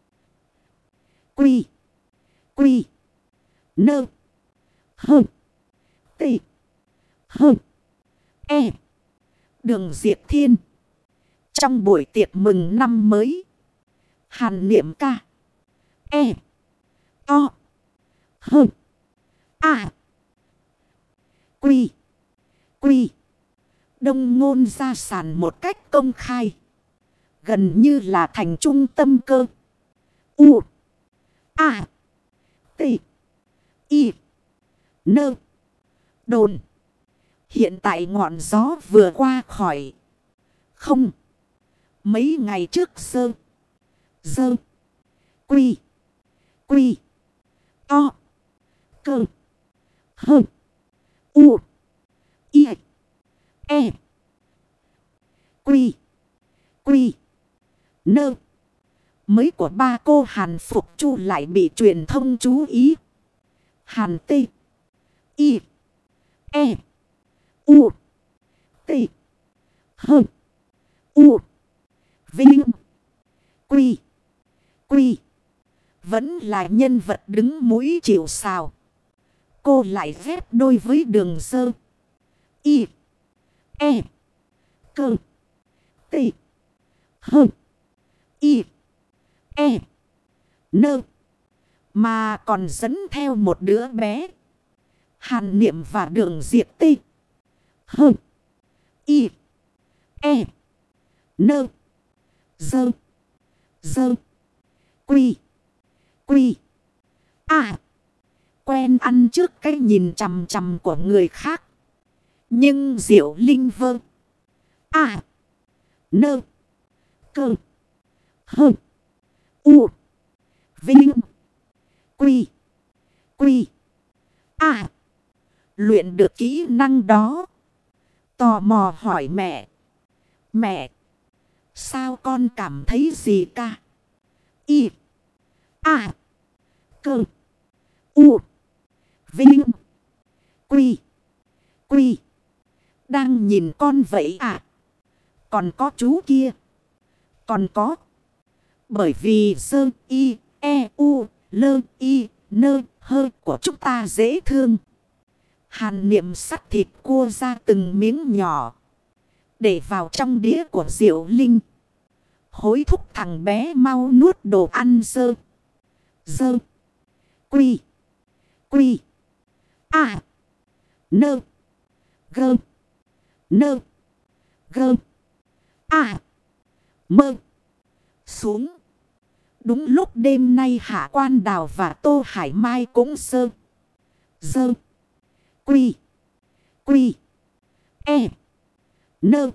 Quy. Quy. Nơ. Hơ. T. Hơ. E. Đường Diệp Thiên. Trong buổi tiệc mừng năm mới. Hàn Niệm ca. E. To. Hơ. A. Quy. Quy. Đông Ngôn ra sàn một cách công khai. Gần như là thành trung tâm cơ. U. A. T. I. Nơ. Đồn. Hiện tại ngọn gió vừa qua khỏi. Không. Mấy ngày trước sơ. Dơ. Quy. Quy. To. Cơ. Hơ. U. I. E. Quy. Quy. Nơ. Mới của ba cô Hàn Phục Chu lại bị truyền thông chú ý. Hàn T. I. E. U. T. H. U. Vinh. Quy. Quy. Vẫn là nhân vật đứng mũi chịu sào. Cô lại ghép đôi với Đường Sơ. I. E. Cơ. T. H. I. E. Nơ. Mà còn dẫn theo một đứa bé. Hàn Niệm và Đường Diệp T. H. I. E. Nơ. Dơ. Dơ. Quy. Quy. À. Quen ăn trước cái nhìn chằm chằm của người khác. Nhưng Diệu Linh vơ. À. Nơ. Cơ. Hơ. U. Vinh. Quy. Quy. À. Luyện được kỹ năng đó. Tò mò hỏi mẹ. Mẹ. Sao con cảm thấy gì ca? Y. À. Cơ. U. Vinh. Quy. Quy. Đang nhìn con vậy à? Còn có chú kia. Còn có. Bởi vì sơ y, e, u, lơ, y, nơ, hơi của chúng ta dễ thương. Hàn Niệm sắt thịt cua ra từng miếng nhỏ. Để vào trong đĩa của Diệu Linh. Hối thúc thằng bé mau nuốt đồ ăn dơ. Dơ. Quy. Quy. À. Nơ. Gơ. Nơ. Gơ. À. Mơ. Xuống. Đúng lúc đêm nay Hạ Quan Đào và Tô Hải Mai cũng sơ. Dơ. Quy. Quy. E. Nơ.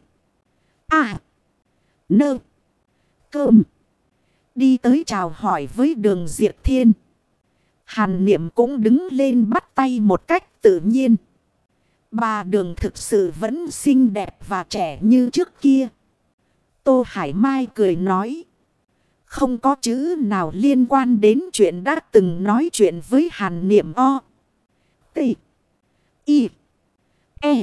À. Nơ. Cơm. Đi tới chào hỏi với Đường Diệp Thiên. Hàn Niệm cũng đứng lên bắt tay một cách tự nhiên. Bà Đường thực sự vẫn xinh đẹp và trẻ như trước kia. Tô Hải Mai cười nói. Không có chữ nào liên quan đến chuyện đã từng nói chuyện với Hàn Niệm o. T. I. E.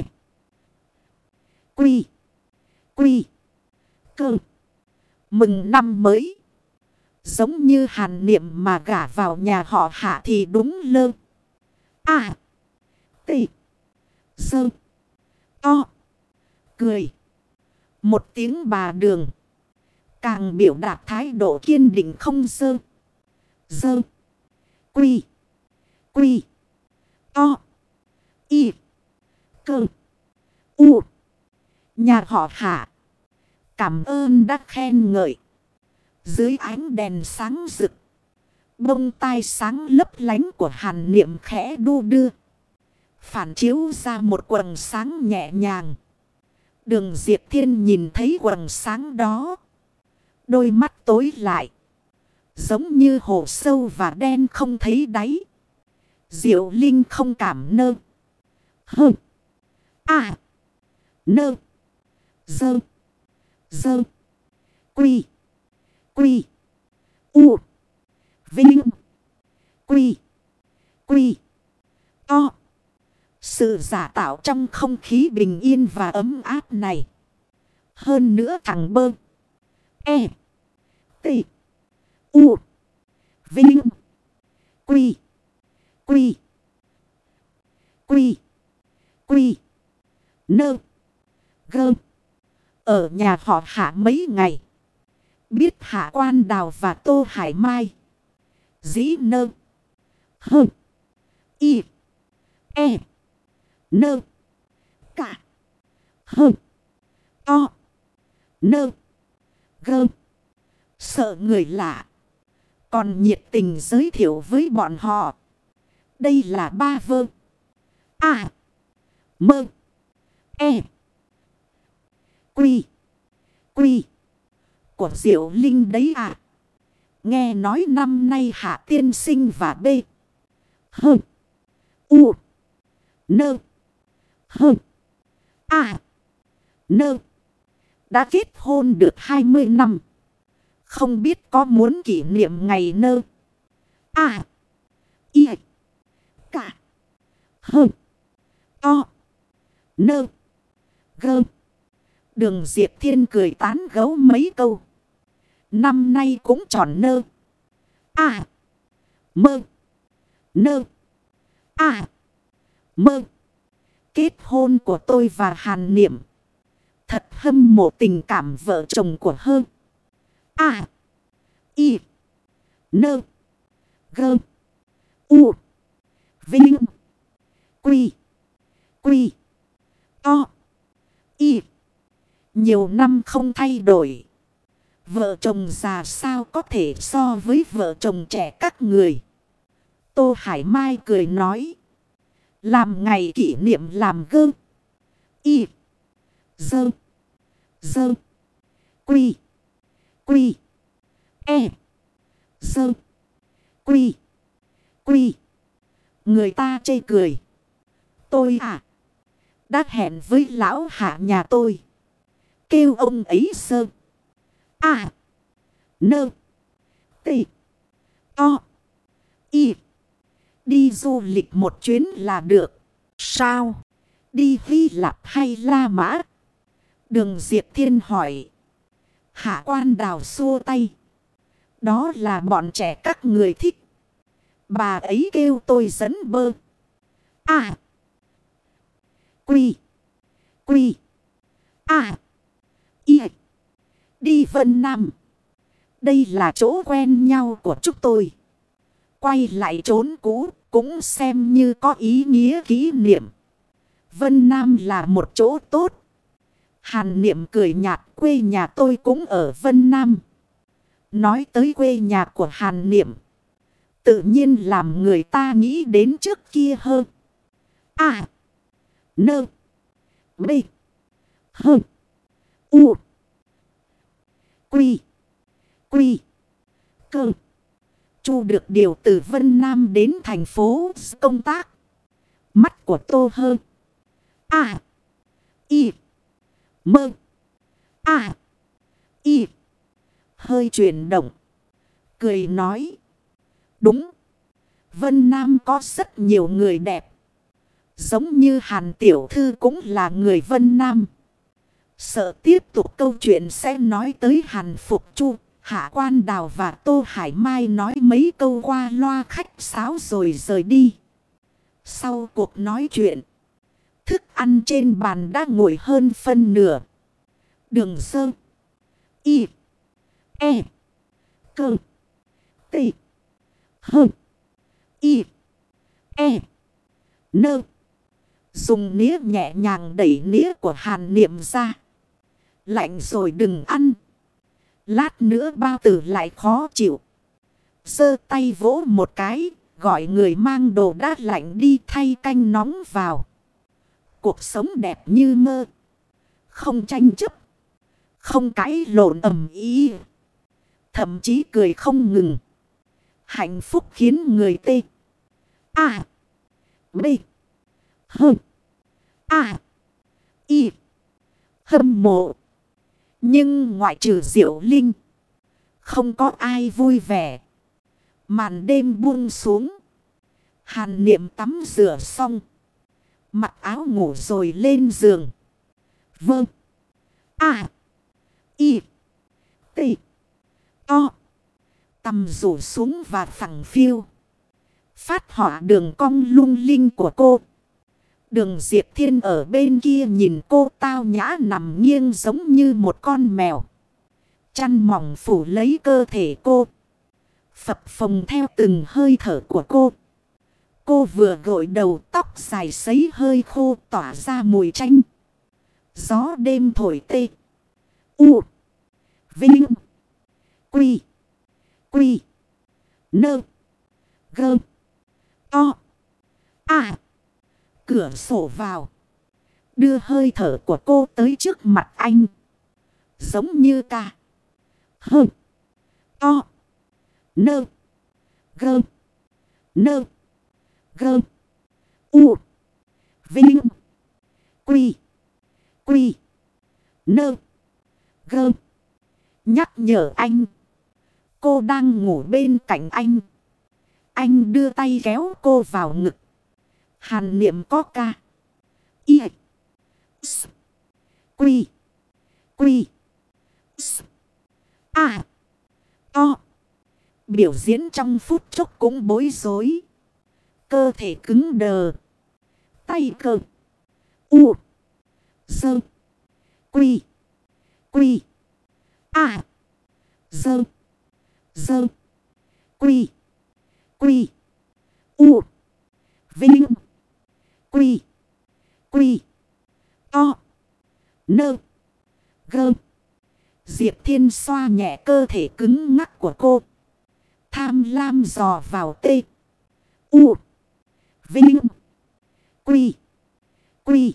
Quy. Quy. Cơ. Mừng năm mới. Giống như Hàn Niệm mà gả vào nhà họ Hạ thì đúng lơ. À. T. Sơ. To. Cười. Một tiếng bà Đường. Càng biểu đạt thái độ kiên định không sơ. Sơ. Quy. Quy. To. Y. Cơ. U. Nhà họ Hạ. Cảm ơn đã khen ngợi. Dưới ánh đèn sáng rực. Bông tai sáng lấp lánh của Hàn Niệm khẽ đu đưa. Phản chiếu ra một quầng sáng nhẹ nhàng. Đường Diệp Thiên nhìn thấy quầng sáng đó. Đôi mắt tối lại. Giống như hồ sâu và đen không thấy đáy. Diệu Linh không cảm nơ. Hơ. À. Nơ. Dơ. Dơ. Quy. Quy. U. Vinh. Quy. Quy. To. Sự giả tạo trong không khí bình yên và ấm áp này. Hơn nữa thằng bơ. E. T. U. Vinh. Quy. Quy. Quy. Quy. Nơ. Gơ. Ở nhà họ Hạ mấy ngày. Biết Hạ Quan Đào và Tô Hải Mai. Dĩ nơ. Hơ. Y. E. Nơ. Cả. Hơ. To. Nơ. Gơ. Sợ người lạ. Còn nhiệt tình giới thiệu với bọn họ. Đây là ba vơ. À. Mơ. E. Quy. Quy. Của Diệu Linh đấy à. Nghe nói năm nay Hạ tiên sinh và B. Hơ. U. Nơ. Hơ. À. Nơ. Đã kết hôn được hai mươi năm. Không biết có muốn kỷ niệm ngày nơ. À. Y. Cả. Hơ. To. Nơ. Gơ. Đường Diệp Thiên cười tán gấu mấy câu. Năm nay cũng tròn nơ. À. Mơ. Nơ. À. Mơ. Kết hôn của tôi và Hàn Niệm. Thật hâm mộ tình cảm vợ chồng của Hơ. À. Y. Nơ. Gơ. U. Vinh. Quy. Quy. To. Y. Nhiều năm không thay đổi. Vợ chồng già sao có thể so với vợ chồng trẻ các người. Tô Hải Mai cười nói. Làm ngày kỷ niệm làm gơ. Y. Dơ. Dơ. Quy. Quy. E. Dơ. Quy. Quy. Người ta chê cười. Tôi à. Đã hẹn với lão Hạ nhà tôi. Kêu ông ấy sơ. À. Nơ. Tị. To. Y. Đi du lịch một chuyến là được. Sao? Đi Hy Lạp hay La Mã? Đường Diệp Thiên hỏi. Hạ Quan Đào xua tay. Đó là bọn trẻ các người thích. Bà ấy kêu tôi dẫn bơ. À. Quy. Quy. À. Y. Đi Vân Nam. Đây là chỗ quen nhau của chúng tôi. Quay lại trốn cũ cũng xem như có ý nghĩa kỷ niệm. Vân Nam là một chỗ tốt. Hàn Niệm cười nhạt, quê nhà tôi cũng ở Vân Nam. Nói tới quê nhà của Hàn Niệm, tự nhiên làm người ta nghĩ đến trước kia hơn. À. Nơ. B. Hơ. U. Quy. Quy. Cơ. Chu được điều từ Vân Nam đến thành phố công tác. Mắt của Tô Hơ. À. Y. Mơ. À. Y. Hơi chuyển động. Cười nói. Đúng. Vân Nam có rất nhiều người đẹp. Giống như Hàn Tiểu Thư cũng là người Vân Nam. Sợ tiếp tục câu chuyện sẽ nói tới Hàn Phục Chu, Hạ Quan Đào và Tô Hải Mai nói mấy câu qua loa khách sáo rồi rời đi. Sau cuộc nói chuyện, thức ăn trên bàn đã nguội hơn phân nửa. Đường Sơ. Y. E. Cơ. T. Hơ. Y. E. Nơ. Dùng nĩa nhẹ nhàng đẩy nĩa của Hàn Niệm ra. Lạnh rồi đừng ăn. Lát nữa bao tử lại khó chịu. Giơ tay vỗ một cái, gọi người mang đồ đã lạnh đi thay canh nóng vào. Cuộc sống đẹp như mơ. Không tranh chấp. Không cãi lộn ầm ĩ. Thậm chí cười không ngừng. Hạnh phúc khiến người tê. A. B. Hơ. A. Y. Hâm mộ. Nhưng ngoại trừ Diệu Linh, không có ai vui vẻ. Màn đêm buông xuống. Hàn Niệm tắm rửa xong, mặc áo ngủ rồi lên giường. Vâng. À. Y. T. To. Tầm rủ xuống và phẳng phiêu. Phát họa đường cong lung linh của cô. Đường Diệp Thiên ở bên kia nhìn cô tao nhã nằm nghiêng giống như một con mèo. Chăn mỏng phủ lấy cơ thể cô. Phập phồng theo từng hơi thở của cô. Cô vừa gội đầu, tóc dài sấy hơi khô tỏa ra mùi chanh. Gió đêm thổi tê. U. Vinh. Quy. Quy. Nơ. Gơ. To. À. Cửa sổ vào. Đưa hơi thở của cô tới trước mặt anh. Giống như ca. Hơ. To. Nơ. Gơ. Nơ. Gơ. U. Vinh. Quy. Quy. Nơ. Gơ. Nhắc nhở anh. Cô đang ngủ bên cạnh anh. Anh đưa tay kéo cô vào ngực. Hàn niệm có ca. Y. S. Quy. Quy. S. À. To. Biểu diễn trong phút chốc cũng bối rối. Cơ thể cứng đờ. Tay cơ. U. Dơ. Quy. Quy. À. Dơ. Dơ. Quy. Quy. U. Vinh. Quy. Quy. To. Nơ. Gơ. Diệp Thiên xoa nhẹ cơ thể cứng ngắc của cô. Tham lam dò vào tê. U. Vinh. Quy. Quy.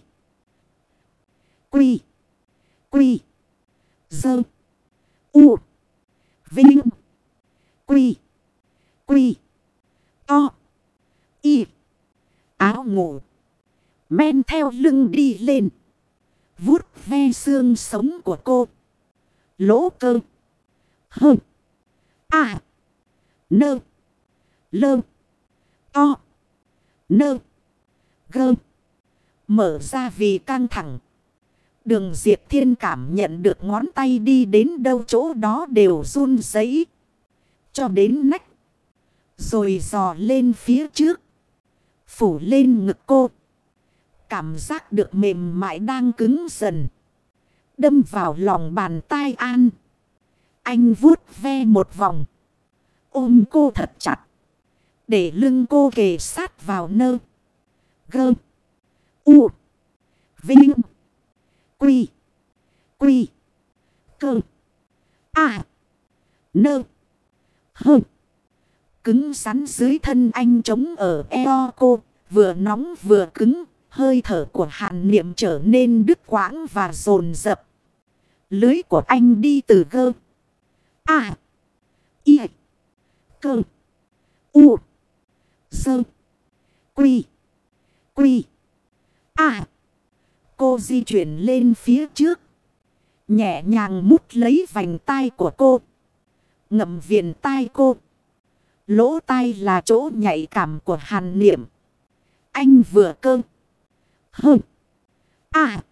Quy. Quy. Dơ. U. Vinh. Quy. Quy. To. Y. Áo ngủ. Men theo lưng đi lên. Vuốt ve xương sống của cô. Lỗ cơ. Hơ. À. Nơ. Lơ. To. Nơ. Gơ. Mở ra vì căng thẳng. Đường Diệp Thiên cảm nhận được ngón tay đi đến đâu chỗ đó đều run rẩy. Cho đến nách. Rồi dò lên phía trước. Phủ lên ngực cô. Cảm giác được mềm mại đang cứng dần. Đâm vào lòng bàn tay An. Anh vuốt ve một vòng. Ôm cô thật chặt. Để lưng cô kề sát vào nơ. Gơ. U. Vinh. Quy. Quy. Cơ. À. Nơ. Hơ. Cứng rắn dưới thân anh trống ở eo cô. Vừa nóng vừa cứng. Hơi thở của Hàn Niệm trở nên đứt quãng và dồn dập. Lưới của anh đi từ gơ. À. Y. Cơ. U. Sơ. Quy. Quy. À. Cô di chuyển lên phía trước. Nhẹ nhàng mút lấy vành tai của cô. Ngậm viền tai cô. Lỗ tai là chỗ nhạy cảm của Hàn Niệm. Anh vừa cơ. Hơ. À.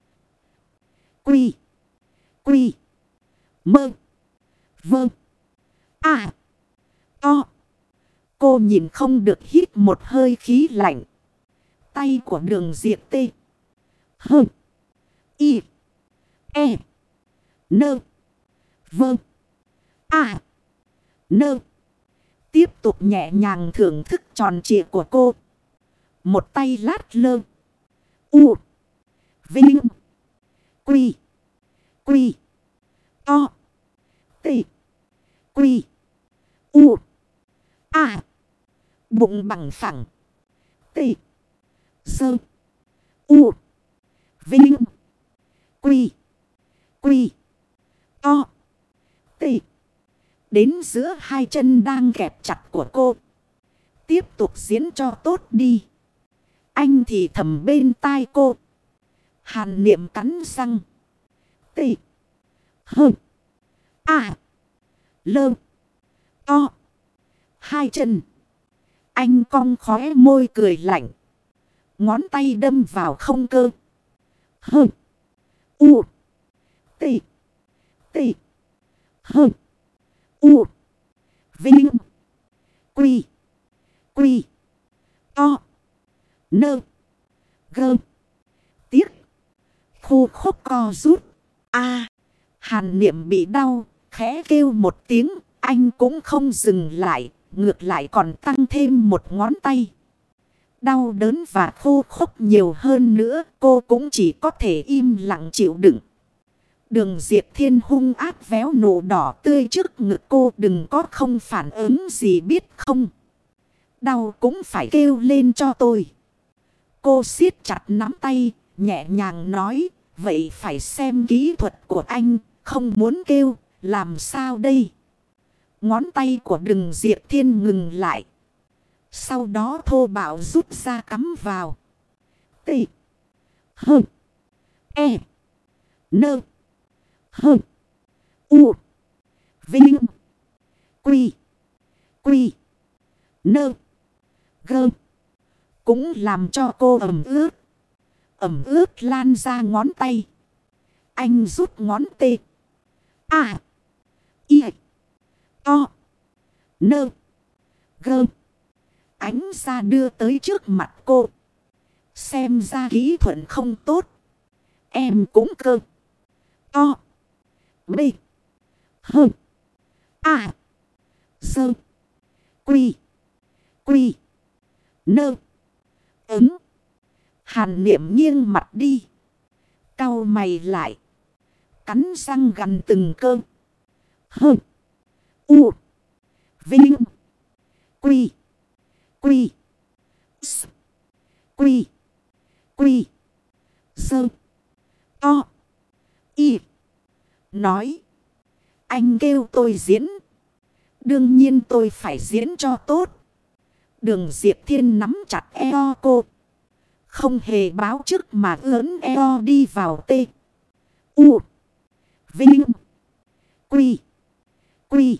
Quy. Quy. Mơ. Vơ. À. To. Cô nhìn không được hít một hơi khí lạnh. Tay của Đường Diệp tê. Hơ. Y. E. Nơ. Vơ. À. Nơ. Tiếp tục nhẹ nhàng thưởng thức tròn trịa của cô. Một tay lát lơ. U. Vinh. Quy. Quy. To. Tê. Quy. U. À. Bụng bằng phẳng. Tê. Sơ. U. Vinh. Quy. Quy. To. Tê. Đến giữa hai chân đang kẹp chặt của cô. Tiếp tục diễn cho tốt đi. Anh thì thầm bên tai cô. Hàn Niệm cắn răng. Tê. Hơ. À. Lơ. To. Hai chân. Anh cong khóe môi cười lạnh. Ngón tay đâm vào không cơ. Hơ. U. Tê. Tê. Hơ. U. Vinh. Quy. Quy. To. Nơ. Gơ. Tiếc. Khô khốc co rút. A. Hàn Niệm bị đau. Khẽ kêu một tiếng. Anh cũng không dừng lại. Ngược lại còn tăng thêm một ngón tay. Đau đớn và khô khốc nhiều hơn nữa, cô cũng chỉ có thể im lặng chịu đựng. Đường Diệp Thiên hung ác véo nụ đỏ tươi trước ngực cô, đừng có không phản ứng gì biết không. Đau cũng phải kêu lên cho tôi. Cô siết chặt nắm tay, nhẹ nhàng nói, vậy phải xem kỹ thuật của anh, không muốn kêu, làm sao đây? Ngón tay của Đường Diệp Thiên ngừng lại. Sau đó thô bạo rút ra cắm vào. T. H. E. N. H. U. Vinh. Quy. Quy. Nơ. Gơ. Cũng làm cho cô ẩm ướt. Ẩm ướt lan ra ngón tay. Anh rút ngón tê. A. I. O. Nơ. Gơ. Ánh ra đưa tới trước mặt cô. Xem ra kỹ thuật không tốt. Em cũng cơ. O. B. H. A. Sơ. Quy. Quy. Nơ. Ứng. Hàn Niệm nghiêng mặt đi. Cau mày lại. Cắn răng gằn từng cơ. Hơ. U. Vinh. Quy. Quy. S. Quy. Quy. Sơ. To. Y. Nói. Anh kêu tôi diễn. Đương nhiên tôi phải diễn cho tốt. Đường Diệp Thiên nắm chặt eo cô. Không hề báo trước mà ướn eo đi vào T. U. Vinh. Quy. Quy.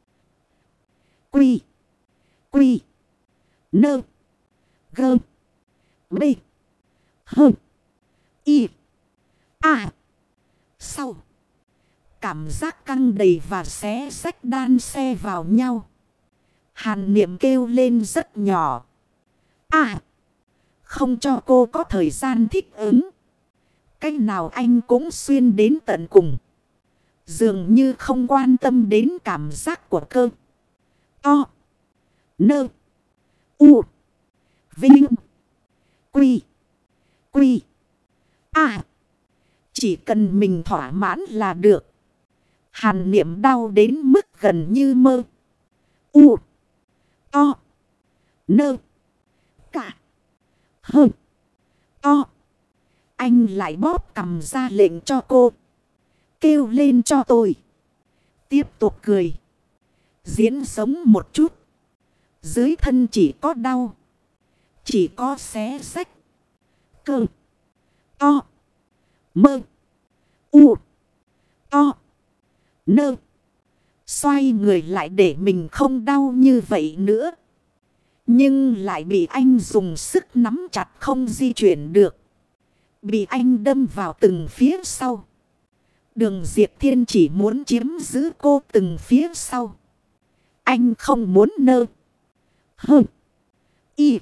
Quy. Quy. Nơ. Gơ. B. Hơ. Y. A. Sau. Cảm giác căng đầy và xé xách đan xe vào nhau. Hàn Niệm kêu lên rất nhỏ. À. Không cho cô có thời gian thích ứng. Cái nào anh cũng xuyên đến tận cùng. Dường như không quan tâm đến cảm giác của cơ. To. Nơ. U. Vinh. Quy. Quy. À. Chỉ cần mình thỏa mãn là được. Hàn Niệm đau đến mức gần như mơ. U. To. Nơ. Cả. Hơ. To. Anh lại bóp cầm ra lệnh cho cô. Kêu lên cho tôi. Tiếp tục cười. Diễn sống một chút. Dưới thân chỉ có đau. Chỉ có xé xách. Cơ. To. Mơ. U. To. Nơ. Xoay người lại để mình không đau như vậy nữa. Nhưng lại bị anh dùng sức nắm chặt không di chuyển được. Bị anh đâm vào từng phía sau. Đường Diệp Thiên chỉ muốn chiếm giữ cô từng phía sau. Anh không muốn nơ. Hơ. Y.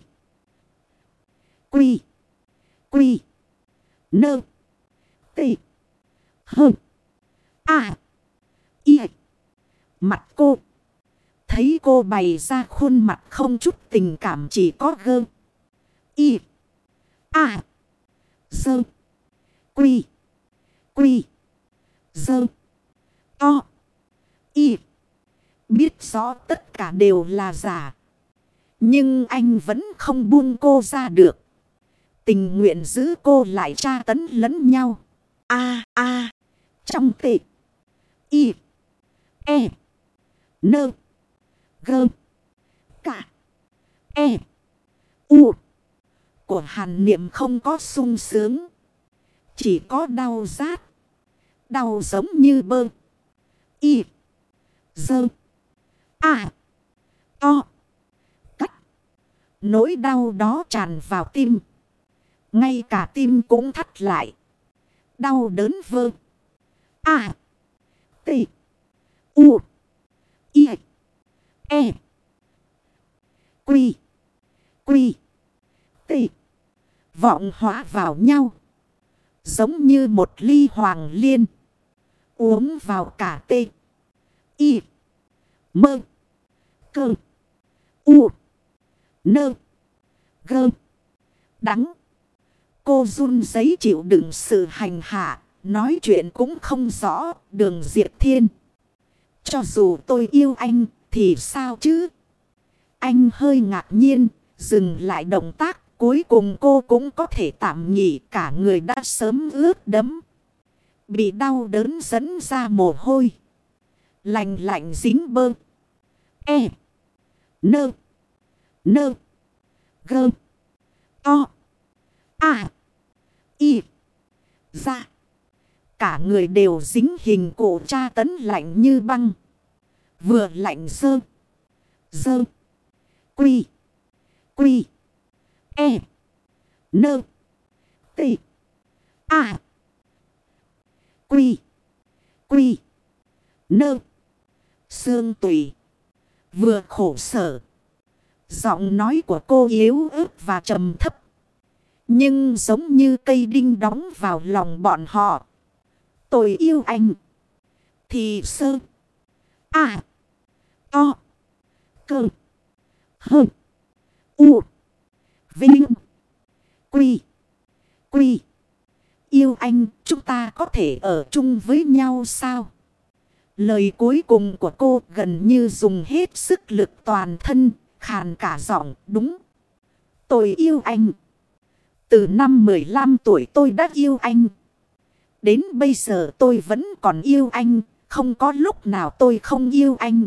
Quy. Quy. Nơ. T. Hơ. A. Y. Mặt cô. Thấy cô bày ra khuôn mặt không chút tình cảm, chỉ có gơ. Y. A. Sơ. Quy. Quy. Sơ. To. Y. Biết rõ tất cả đều là giả. Nhưng anh vẫn không buông cô ra được. Tình nguyện giữ cô lại tra tấn lẫn nhau. A a. Trong tệ. Y. E. Nơ. Gơ. Cả. E. U. Của Hàn Niệm không có sung sướng. Chỉ có đau rát. Đau giống như bơ. Y. Dơ. A. To. Cắt. Nỗi đau đó tràn vào tim. Ngay cả tim cũng thắt lại. Đau đớn vơ. A. T. U. Y. E. Quy. Quy. T. Vọng hóa vào nhau. Giống như một ly hoàng liên. Uống vào cả T. Y. Mơ. Cơ. U. Nơ. Gơ. đắng. Cô run rẩy chịu đựng sự hành hạ. Nói chuyện cũng không rõ. Đường Diệp Thiên. Cho dù tôi yêu anh thì sao chứ? Anh hơi ngạc nhiên. Dừng lại động tác. Cuối cùng cô cũng có thể tạm nghỉ. Cả người đã sớm ướt đẫm. Bị đau đớn dẫn ra mồ hôi. Lạnh lạnh dính bơ. E. Nơ. Nơ. Gơ. To. À. Y. Ra. Cả người đều dính hình cổ tra tấn lạnh như băng. Vừa lạnh dơ. Dơ. Quy. Quy. E. Nơ. Tị. À. Quy. Quy. Nơ. Xương tủy. Vừa khổ sở. Giọng nói của cô yếu ớt và trầm thấp. Nhưng giống như cây đinh đóng vào lòng bọn họ. Tôi yêu anh. Thì sơ. À. To. Cơ. Hơ. U. Vinh. Quy. Quy. Yêu anh, chúng ta có thể ở chung với nhau sao? Lời cuối cùng của cô gần như dùng hết sức lực toàn thân, khàn cả giọng. Đúng. Tôi yêu anh. Từ năm mười lăm tuổi tôi đã yêu anh. Đến bây giờ tôi vẫn còn yêu anh. Không có lúc nào tôi không yêu anh.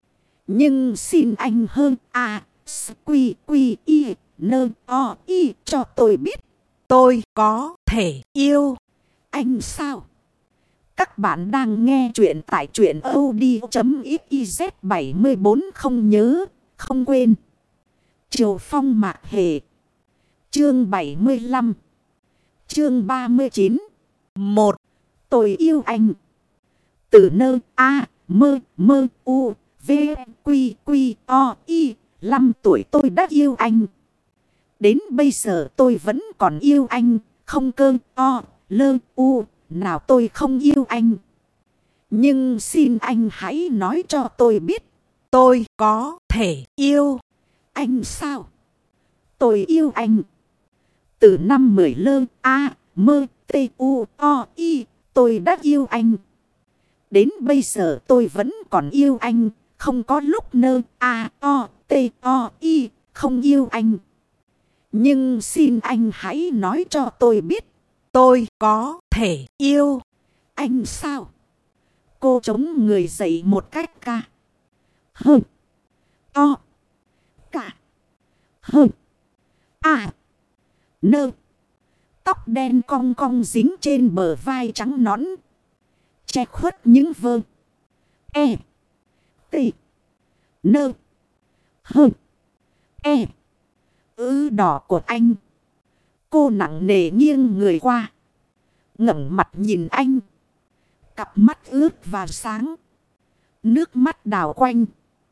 Nhưng xin anh hơn à, quy quy y, nơ o y cho tôi biết. Tôi có thể yêu anh sao? Các bạn đang nghe chuyện tại truyện audio chấm xyz bảy mươi bốn. Không nhớ, không quên. Triều Phong Mạc Hề. Chương bảy mươi lăm. Chương ba mươi chín. Một. Tôi yêu anh. Từ nơ a mơ mơ u v quy quy o y. Năm tuổi tôi đã yêu anh. Đến bây giờ tôi vẫn còn yêu anh. Không cơ o lơ u nào tôi không yêu anh. Nhưng xin anh hãy nói cho tôi biết. Tôi có thể yêu anh sao? Tôi yêu anh. Từ năm mười lơ a mơ tê u o y tôi đã yêu anh. Đến bây giờ tôi vẫn còn yêu anh. Không có lúc nơ a o tê o y không yêu anh. Nhưng xin anh hãy nói cho tôi biết. Tôi có thể yêu anh sao? Cô chống người dậy một cách ca. Hơ. To. Cả. Hơ. À. Nơ. Tóc đen cong cong dính trên bờ vai trắng nõn. Che khuất những vơ. E. Tị. Nơ. Hơ. E. Ư đỏ của anh. Cô nặng nề nghiêng người qua. Ngẩng mặt nhìn anh. Cặp mắt ướt và sáng. Nước mắt đảo quanh.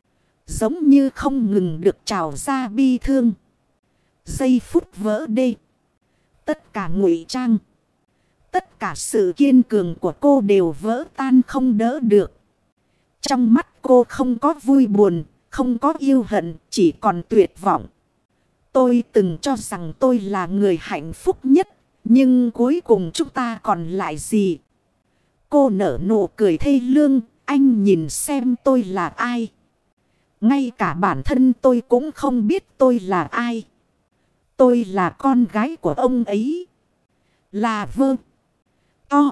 Giống như không ngừng được trào ra bi thương. Giây phút vỡ đê. Tất cả ngụy trang. Tất cả sự kiên cường của cô đều vỡ tan không đỡ được. Trong mắt cô không có vui buồn. Không có yêu hận. Chỉ còn tuyệt vọng. Tôi từng cho rằng tôi là người hạnh phúc nhất. Nhưng cuối cùng chúng ta còn lại gì? Cô nở nụ cười thê lương. Anh nhìn xem tôi là ai. Ngay cả bản thân tôi cũng không biết tôi là ai. Tôi là con gái của ông ấy. Là vơ. To.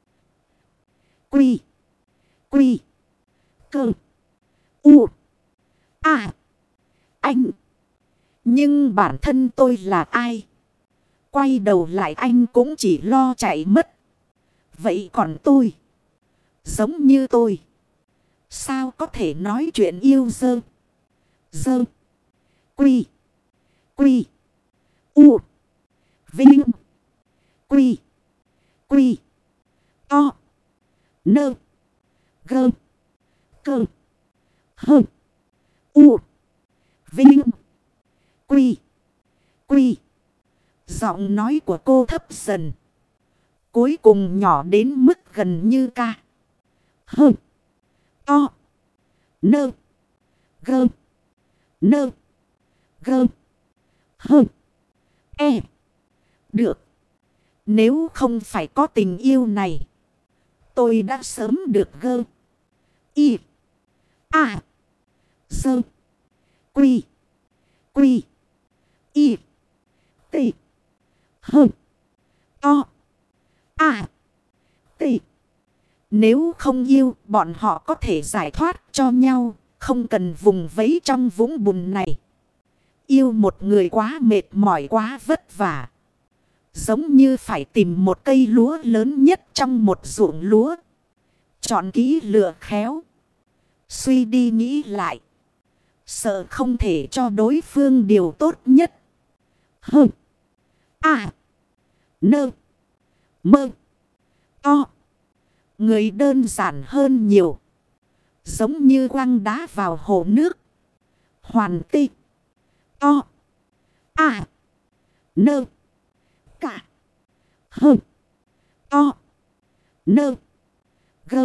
Quy. Quy. Cơ. U. À. Anh. Nhưng bản thân tôi là ai? Quay đầu lại anh cũng chỉ lo chạy mất. Vậy còn tôi? Giống như tôi. Sao có thể nói chuyện yêu dơ? Dơ. Quy. Quy. U. Vinh. Quy. Quy. To. Nơ. Gơ. Cơ. Hơ. U. Vinh. Quy. Quy. Giọng nói của cô thấp dần. Cuối cùng nhỏ đến mức gần như ca. Hơ. To. Nơ. Gơ. Nơ. Gơ. Hơ. E. Được. Nếu không phải có tình yêu này, tôi đã sớm được gơ. Y. A. Dơ. Quy. Quy. Y. T. Hơn. To. A. T. Nếu không yêu, bọn họ có thể giải thoát cho nhau, không cần vùng vẫy trong vũng bùn này. Yêu một người quá mệt mỏi, quá vất vả. Giống như phải tìm một cây lúa lớn nhất trong một ruộng lúa. Chọn kỹ lựa khéo. Suy đi nghĩ lại. Sợ không thể cho đối phương điều tốt nhất. Hơn. À. Nơ. Mơ. To. Người đơn giản hơn nhiều. Giống như quăng đá vào hồ nước. Hoàn tị. To. À. Nơ. Cả. Hơn. To. Nơ. Gơ.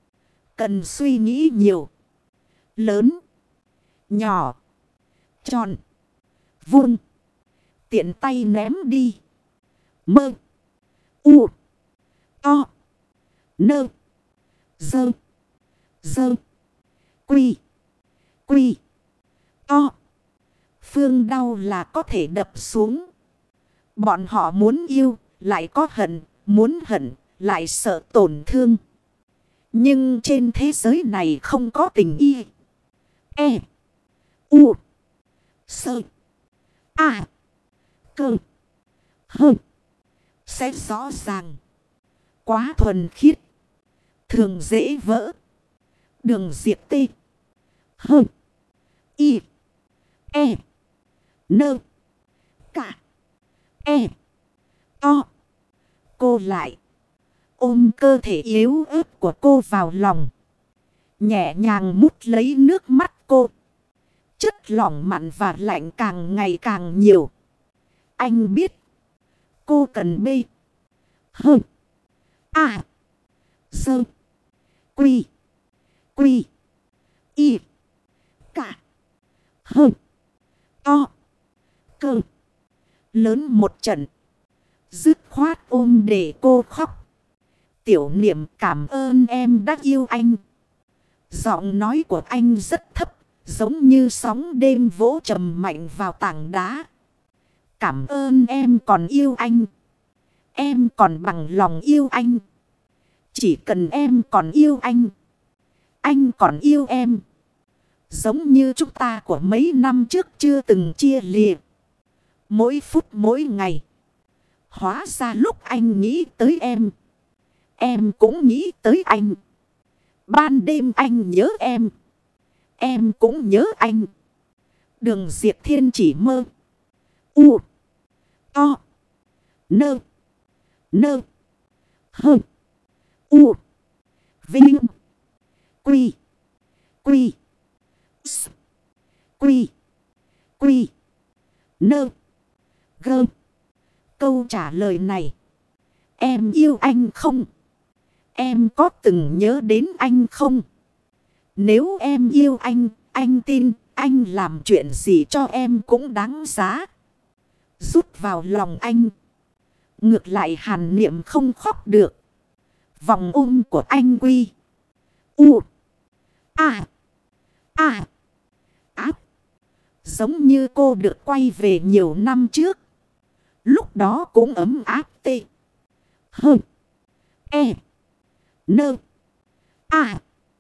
Cần suy nghĩ nhiều. Lớn. Nhỏ. Tròn. Vuông. Tiện tay ném đi. Mơ. U. To. Nơ. Dơ. Dơ. Quy. Quy. To. Phương đau là có thể đập xuống. Bọn họ muốn yêu, lại có hận, muốn hận, lại sợ tổn thương. Nhưng trên thế giới này không có tình y. E. U. Sơ. A. Cơ. Hơ. Sẽ rõ ràng. Quá thuần khiết. Thường dễ vỡ. Đường diệt tê. Hơ. Y. E. Nơ. Cả. E. To. Cô lại. Ôm cơ thể yếu ớt của cô vào lòng. Nhẹ nhàng mút lấy nước mắt cô. Chất lỏng mặn và lạnh càng ngày càng nhiều. Anh biết. Cô cần bê. Hơ. À. Dơ. Quy. Quy. Y. Cả. Hơ. To. Cơ. Lớn một trận. Dứt khoát ôm để cô khóc. Tiểu Niệm cảm ơn em đã yêu anh. Giọng nói của anh rất thấp. Giống như sóng đêm vỗ trầm mạnh vào tảng đá. Cảm ơn em còn yêu anh. Em còn bằng lòng yêu anh. Chỉ cần em còn yêu anh. Anh còn yêu em. Giống như chúng ta của mấy năm trước chưa từng chia lìa. Mỗi phút mỗi ngày. Hóa ra lúc anh nghĩ tới em. Em cũng nghĩ tới anh. Ban đêm anh nhớ em. Em cũng nhớ anh. Đường Diệp Thiên chỉ mơ. U. To. Nơ. Nơ. Hơ. U. Vinh. Quy. Quy. S. Quy. Quy. Nơ. Gơ. Câu trả lời này. Em yêu anh không? Em có từng nhớ đến anh không? Nếu em yêu anh, anh tin anh làm chuyện gì cho em cũng đáng giá. Rút vào lòng anh. Ngược lại Hàn Niệm không khóc được. Vòng ôm của anh Quy. U. À. À. Áp. Giống như cô được quay về nhiều năm trước. Lúc đó cũng ấm áp tê. Hơ. E. Nơ. À.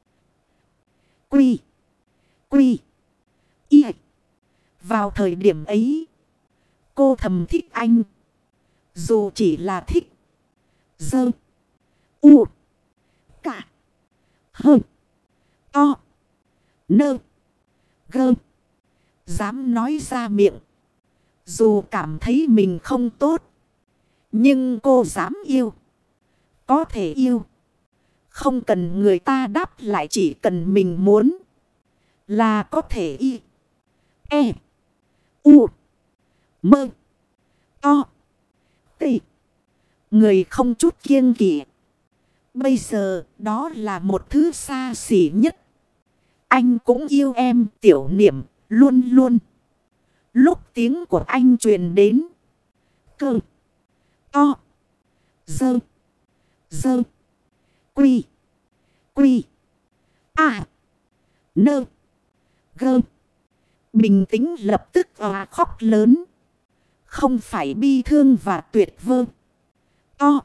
Quy. Quy. Y. Vào thời điểm ấy. Cô thầm thích anh. Dù chỉ là thích. Dơ. U. Cả. Hơ. To. Nơ. Gơ. Dám nói ra miệng. Dù cảm thấy mình không tốt. Nhưng cô dám yêu. Có thể yêu. Không cần người ta đáp lại, chỉ cần mình muốn. Là có thể y. E. U. Mơ. To. Tị. Người không chút kiêng kỵ. Bây giờ đó là một thứ xa xỉ nhất. Anh cũng yêu em. Tiểu Niệm luôn luôn. Lúc tiếng của anh truyền đến. Cơ. To. Dơ. Dơ. Quy. Quy. À. Nơ. Gơ. Bình tĩnh lập tức òa khóc lớn. Không phải bi thương và tuyệt vơ. To.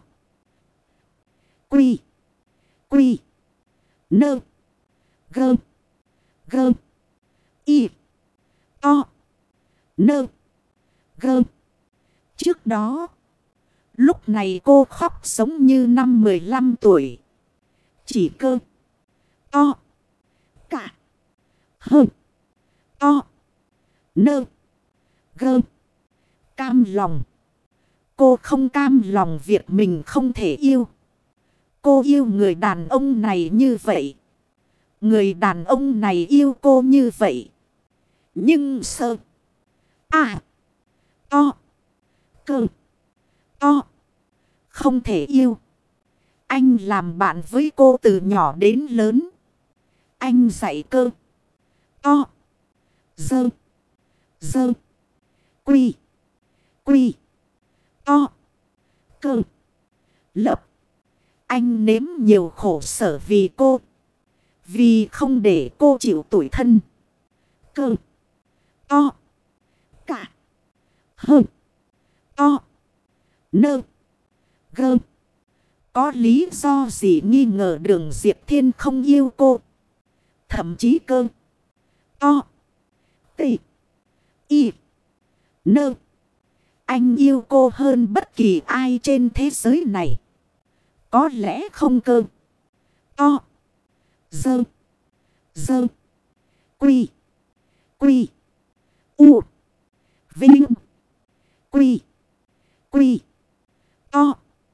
Quy. Quy. Nơ. Gơ. Gơ. Y. To. Nơ. Gơ. Trước đó, lúc này cô khóc giống như năm mười lăm tuổi. Chỉ cơ. To. Cả. Hơ. To. Nơ. Gơ. Cam lòng. Cô không cam lòng việc mình không thể yêu. Cô yêu người đàn ông này như vậy. Người đàn ông này yêu cô như vậy. Nhưng sơ. À. To. Cơ. To. Không thể yêu. Anh làm bạn với cô từ nhỏ đến lớn. Anh dạy cơ. To. Dơ. Dơ. Quy. Quy. To. Cơ. Lập. Anh nếm nhiều khổ sở vì cô. Vì không để cô chịu tủi thân. Cơ. To. Cả. Hơ. To. Nơ. Gơ. Có lý do gì nghi ngờ Đường Diệp Thiên không yêu cô? Thậm chí cơ. To. Tị. Y. Nơ. Anh yêu cô hơn bất kỳ ai trên thế giới này. Có lẽ không cơ. To. Dơ. Dơ. Quy. Quy. U. Vinh. Quy. Quy. To.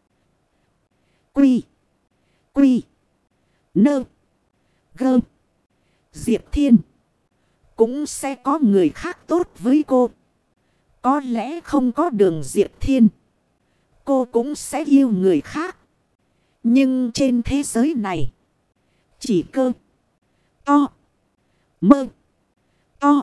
Quy. Quy. Nơ. Gơ. Diệp Thiên. Cũng sẽ có người khác tốt với cô. Có lẽ không có Đường Diệp Thiên. Cô cũng sẽ yêu người khác. Nhưng trên thế giới này. Chỉ cơ. To. Mơ. To.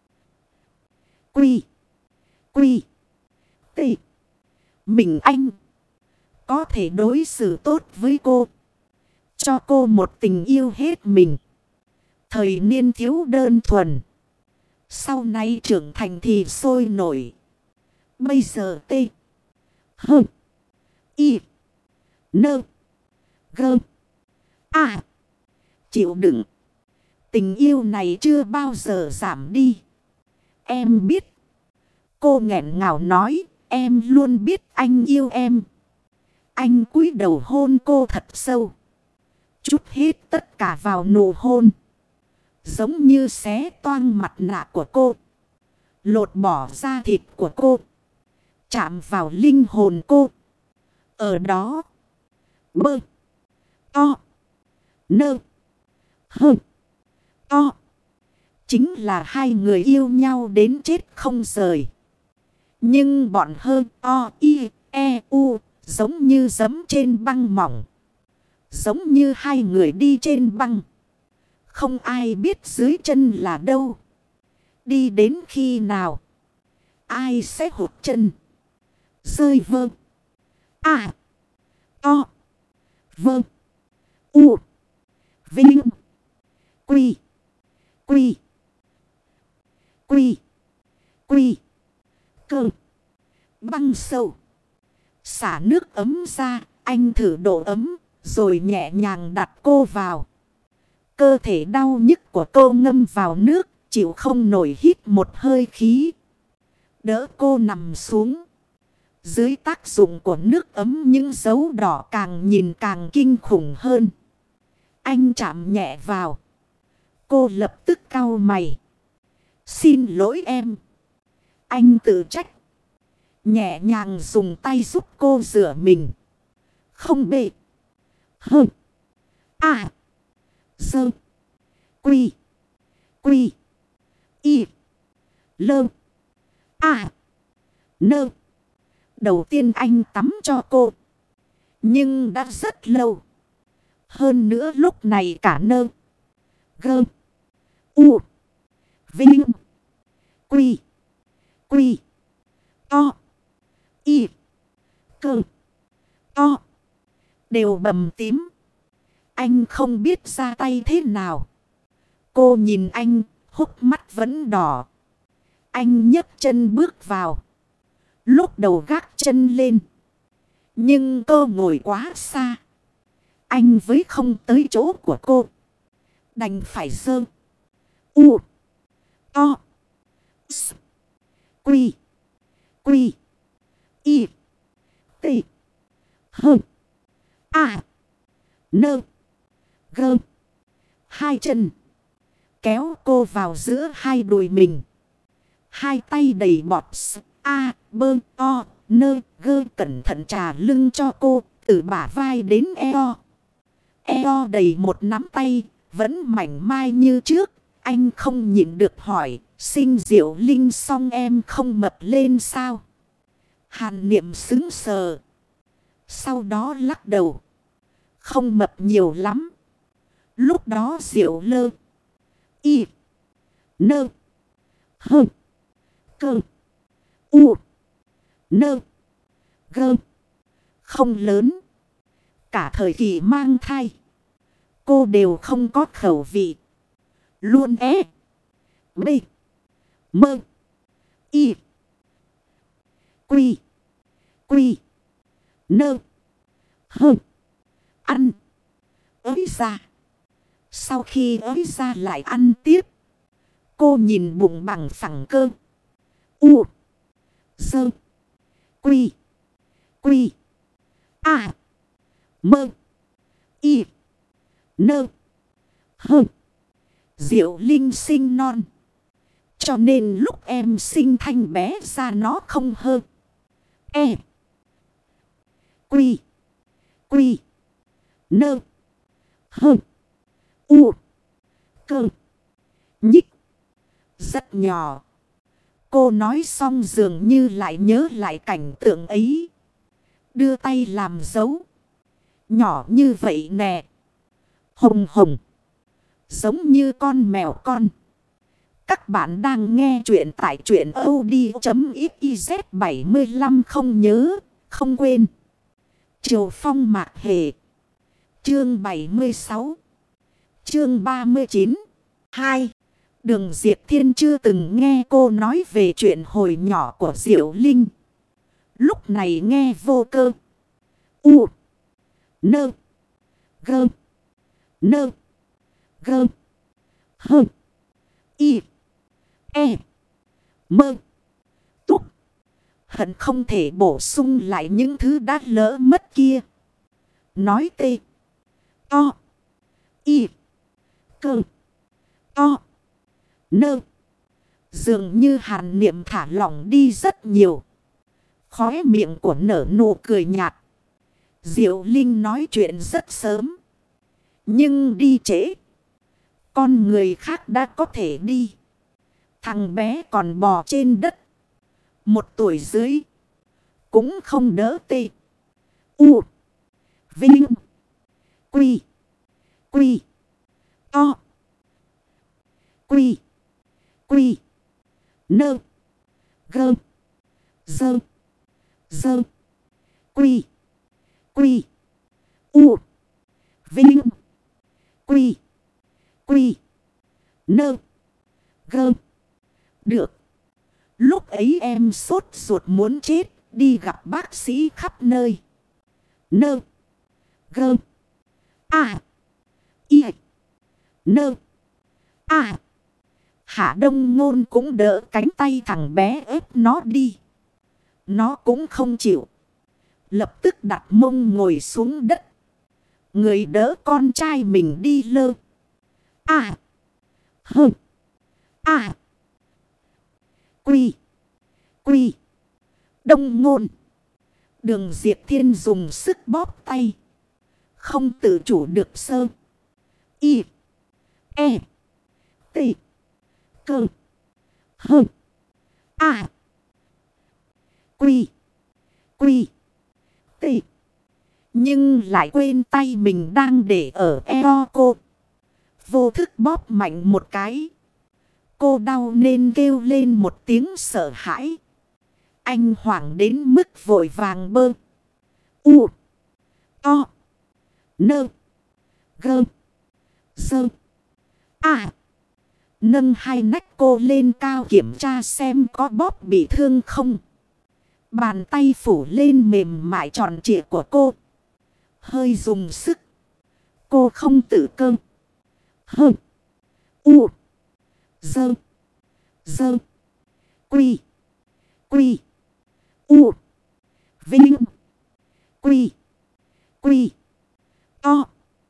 Quy. Quy. Tị. Mình anh. Có thể đối xử tốt với cô. Cho cô một tình yêu hết mình. Thời niên thiếu đơn thuần. Sau này trưởng thành thì sôi nổi. Bây giờ tê. Hơ. Y. Nơ. Gơ. À. Chịu đựng. Tình yêu này chưa bao giờ giảm đi. Em biết. Cô nghẹn ngào nói. Em luôn biết anh yêu em. Anh cúi đầu hôn cô thật sâu. Chút hết tất cả vào nụ hôn. Giống như xé toang mặt nạ của cô. Lột bỏ da thịt của cô. Chạm vào linh hồn cô. Ở đó. Bơ. To. Nơ. Hơ. To. Chính là hai người yêu nhau đến chết không rời. Nhưng bọn hơn o, i, e, u. Giống như giẫm trên băng mỏng. Giống như hai người đi trên băng. Không ai biết dưới chân là đâu. Đi đến khi nào. Ai sẽ hụt chân. Rơi vơ. À. To. Vơ. U. Vinh. Quy. Quy. Quy. Quy. Cơ. Băng sâu. Xả nước ấm ra. Anh thử độ ấm. Rồi nhẹ nhàng đặt cô vào. Cơ thể đau nhức của cô ngâm vào nước. Chịu không nổi hít một hơi khí. Đỡ cô nằm xuống. Dưới tác dụng của nước ấm những dấu đỏ càng nhìn càng kinh khủng hơn. Anh chạm nhẹ vào. Cô lập tức cau mày. Xin lỗi em. Anh tự trách. Nhẹ nhàng dùng tay giúp cô rửa mình. Không bệ. Hơ. À. Dơ. Quy. Quy. Y. Lơ. À. Nơ. Đầu tiên anh tắm cho cô. Nhưng đã rất lâu. Hơn nữa lúc này cả nơ. Gơ. U. Vinh. Quy. Quy. To. Y. Cơ. đều bầm tím. Anh không biết ra tay thế nào. Cô nhìn anh, hốc mắt vẫn đỏ. Anh nhấc chân bước vào. Lúc đầu gác chân lên. Nhưng cô ngồi quá xa. Anh với không tới chỗ của cô. Đành phải giơ. U. To. S. Quy. Quy. Y. T. H. A. Nơ. Gơ. Hai chân. Kéo cô vào giữa hai đùi mình. Hai tay đầy bọt. A. Bơ. O. Nơ. Gơ. Cẩn thận trà lưng cho cô. Từ bả vai đến eo. Eo đầy một nắm tay. Vẫn mảnh mai như trước. Anh không nhịn được hỏi. Sinh Diệu Linh xong em không mập lên sao? Hàn Niệm sững sờ. Sau đó lắc đầu. Không mập nhiều lắm. Lúc đó Diệu Lơ. Y. Nơ. Hơ. Cơ. U. Nơ. Gơ. Không lớn. Cả thời kỳ mang thai. Cô đều không có khẩu vị. Luôn é. B. Mơ. Y. Quy. Quy. Nơ. Hơ. Ăn. Ới ra. Sau khi ới ra lại ăn tiếp. Cô nhìn bụng bằng phẳng cơ. U. Dơ. Quy. Quy. A. Mơ. Y. Nơ. Hơ. Diệu Linh sinh non. Cho nên lúc em sinh thanh bé ra nó không hơ. E. Quy. Quy. Nơ. Hơ. U. Cơ. Nhích. Rất nhỏ. Cô nói xong dường như lại nhớ lại cảnh tượng ấy. Đưa tay làm dấu. Nhỏ như vậy nè. Hồng hồng. Giống như con mèo con. Các bạn đang nghe chuyện tại truyện audio.xyz bảy mươi lăm không nhớ, không quên. Triều Phong Mạc Hề. Chương bảy mươi sáu. Chương ba mươi chín. hai. Đường Diệp Thiên chưa từng nghe cô nói về chuyện hồi nhỏ của Diệu Linh. Lúc này nghe vô cơ. U. Nơ. Gơ. Nơ. Gơ. Hơ. Y. E. Mơ. Túc. Hận không thể bổ sung lại những thứ đã lỡ mất kia. Nói tê. To. Y. Cơ. To. Nơ. Dường như Hàn Niệm thả lỏng đi rất nhiều. Khóe miệng của nở nụ cười nhạt. Diệu Linh nói chuyện rất sớm. Nhưng đi trễ. Con người khác đã có thể đi. Thằng bé còn bò trên đất. Một tuổi dưới. Cũng không đỡ tê. U. Vinh. Quy. Quy. To. Quy. Quy. Nơ. Gơ. Dơ. Dơ. Quy. Quy. U. Vinh. Quy. Quy. Nơ. Gơ. Được. Lúc ấy em sốt ruột muốn chết. Đi gặp bác sĩ khắp nơi. Nơ. Gơ. A. Y. Nơ. A. Hạ Đông Ngôn cũng đỡ cánh tay thằng bé ép nó đi. Nó cũng không chịu. Lập tức đặt mông ngồi xuống đất. Người đỡ con trai mình đi lơ. A. Hơ. A. Quy. Quy. Đông Ngôn. Đường Diệp Thiên dùng sức bóp tay. Không tự chủ được sơ. Y. E. T. Cơ. Hơ. A. Quy. Quy. T. Nhưng lại quên tay mình đang để ở eo cô. Vô thức bóp mạnh một cái. Cô đau nên kêu lên một tiếng sợ hãi. Anh hoảng đến mức vội vàng bơ. U. To. Nơ. Gơ. Dơ. À. Nâng hai nách cô lên cao kiểm tra xem có bóp bị thương không. Bàn tay phủ lên mềm mại tròn trịa của cô. Hơi dùng sức. Cô không tự cơ. Hơ. U. Dơ. Dơ. Quy. Quy. U. Vinh. Quy. Quy. To.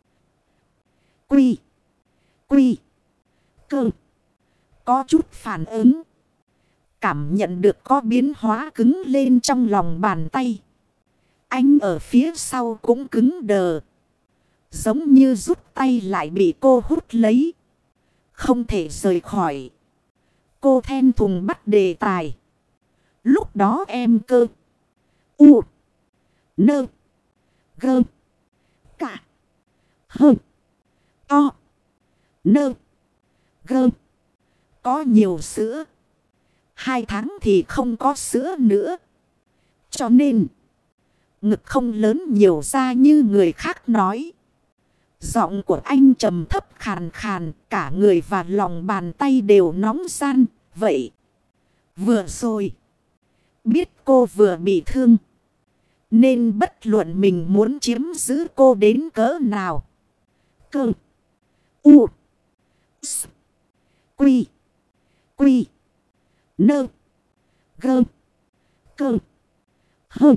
Quy. Quy. Cơ. Có chút phản ứng. Cảm nhận được có biến hóa cứng lên trong lòng bàn tay. Anh ở phía sau cũng cứng đờ. Giống như rút tay lại bị cô hút lấy. Không thể rời khỏi. Cô then thùng bắt đề tài. Lúc đó em cơ. U. Nơ. Gơ. Cả. Hơ. To. Nơ. Gơ. Có nhiều sữa. Hai tháng thì không có sữa nữa. Cho nên. Ngực không lớn nhiều ra như người khác nói. Giọng của anh trầm thấp khàn khàn. Cả người và lòng bàn tay đều nóng gian. Vậy. Vừa rồi. Biết cô vừa bị thương. Nên bất luận mình muốn chiếm giữ cô đến cỡ nào. Cơ. U. S. Quy. Quy. Nơ. Gơ. Cơ. Hơ.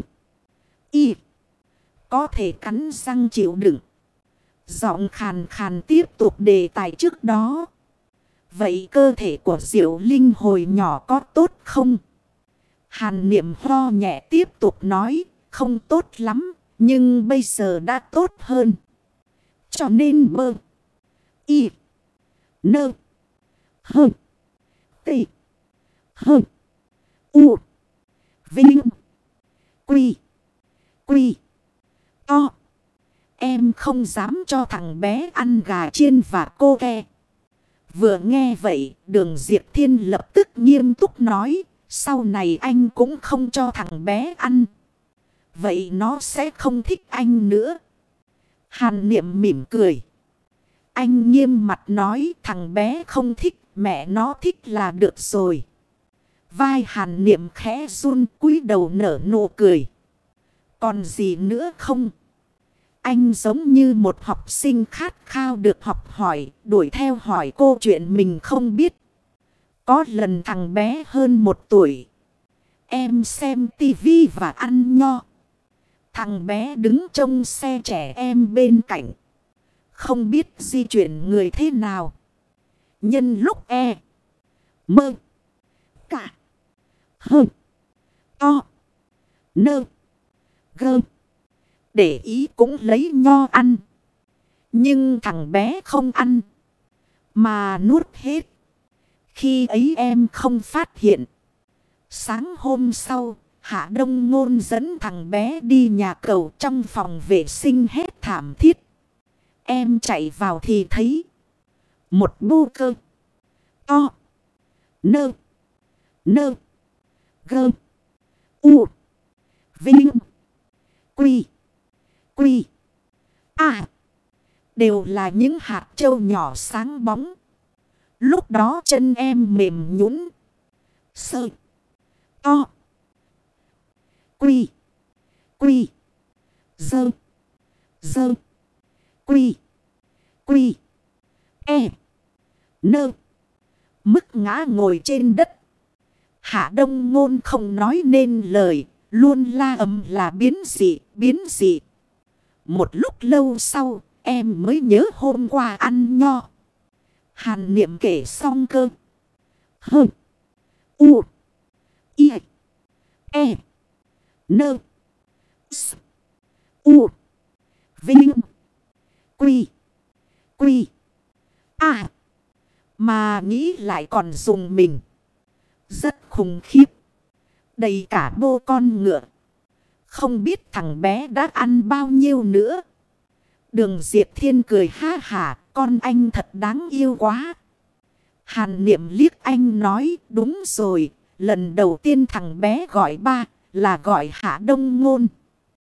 Y. Có thể cắn răng chịu đựng. Giọng khàn khàn tiếp tục đề tài trước đó. Vậy cơ thể của Diệu Linh hồi nhỏ có tốt không? Hàn Niệm ho nhẹ tiếp tục nói. Không tốt lắm. Nhưng bây giờ đã tốt hơn. Cho nên bơ. Y. Nơ. Hơ. Tị. Hơ. U. Vinh. Quy. Quy. To. Em không dám cho thằng bé ăn gà chiên và cô ke. Vừa nghe vậy, Đường Diệp Thiên lập tức nghiêm túc nói. Sau này anh cũng không cho thằng bé ăn. Vậy nó sẽ không thích anh nữa. Hàn Niệm mỉm cười. Anh nghiêm mặt nói thằng bé không thích, mẹ nó thích là được rồi. Vai Hàn Niệm khẽ run, cúi đầu nở nụ cười. Còn gì nữa không? Anh giống như một học sinh khát khao được học hỏi, đuổi theo hỏi cô chuyện mình không biết. Có lần thằng bé hơn một tuổi. Em xem tivi và ăn nho. Thằng bé đứng trông xe trẻ em bên cạnh. Không biết di chuyển người thế nào. Nhân lúc e. Mơ. Cả. Hơ. To. Nơ. Gơ. Để ý cũng lấy nho ăn. Nhưng thằng bé không ăn. Mà nuốt hết. Khi ấy em không phát hiện. Sáng hôm sau. Hạ Đông Ngôn dẫn thằng bé đi nhà cầu trong phòng vệ sinh hết thảm thiết. Em chạy vào thì thấy. Một bu cơ. To. Nơ. Nơ. Gơ. U. Vinh. Quy. Quy. À. Đều là những hạt trâu nhỏ sáng bóng. Lúc đó chân em mềm nhũn. Sợ. To. Quy. Quy. Dơ. Dơ. Quy. Quy. E. Nơ. Mức ngã ngồi trên đất. Hạ Đông Ngôn không nói nên lời. Luôn la ầm là biến dị, biến dị. Một lúc lâu sau, em mới nhớ hôm qua ăn nho. Hàn Niệm kể xong cơ. Hơ. U. I. E. Nơ. S. U. Vinh. Quy. Quy. À. Mà nghĩ lại còn dùng mình. Rất khủng khiếp. Đầy cả bô con ngựa. Không biết thằng bé đã ăn bao nhiêu nữa. Đường Diệp Thiên cười ha hả. Con anh thật đáng yêu quá. Hàn Niệm liếc anh nói. Đúng rồi. Lần đầu tiên thằng bé gọi ba là gọi Hạ Đông Ngôn.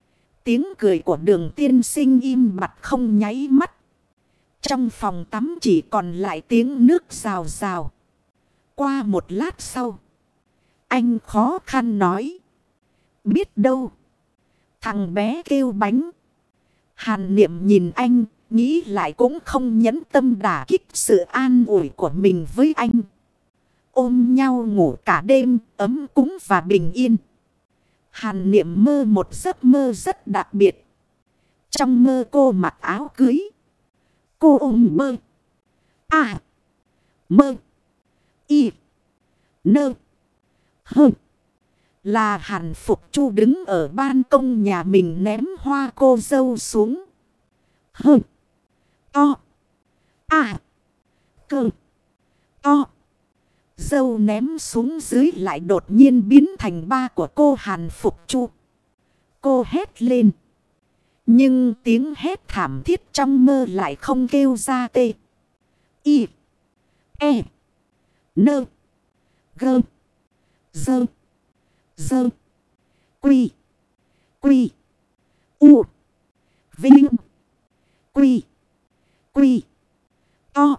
Tiếng cười của Đường tiên sinh im bặt không nháy mắt. Trong phòng tắm chỉ còn lại tiếng nước rào rào. Qua một lát sau, anh khó khăn nói. Biết đâu, thằng bé kêu bánh. Hàn Niệm nhìn anh, nghĩ lại cũng không nhẫn tâm đả kích sự an ủi của mình với anh. Ôm nhau ngủ cả đêm, ấm cúng và bình yên. Hàn Niệm mơ một giấc mơ rất đặc biệt. Trong mơ cô mặc áo cưới. Cô ôm mơ. À. Mơ. Y. Nơ. Hơ. Là Hàn Phục Chu đứng ở ban công nhà mình ném hoa cô dâu xuống. Hơ. To. À. Cơ. To. Dâu ném xuống dưới lại đột nhiên biến thành ba của cô Hàn Phục Chu. Cô hét lên. Nhưng tiếng hét thảm thiết trong mơ lại không kêu ra tê. Y. E. Nơ. Gơ. Dơ. Dơ. Quy. Quy. U. Vinh. Quy. Quy. To.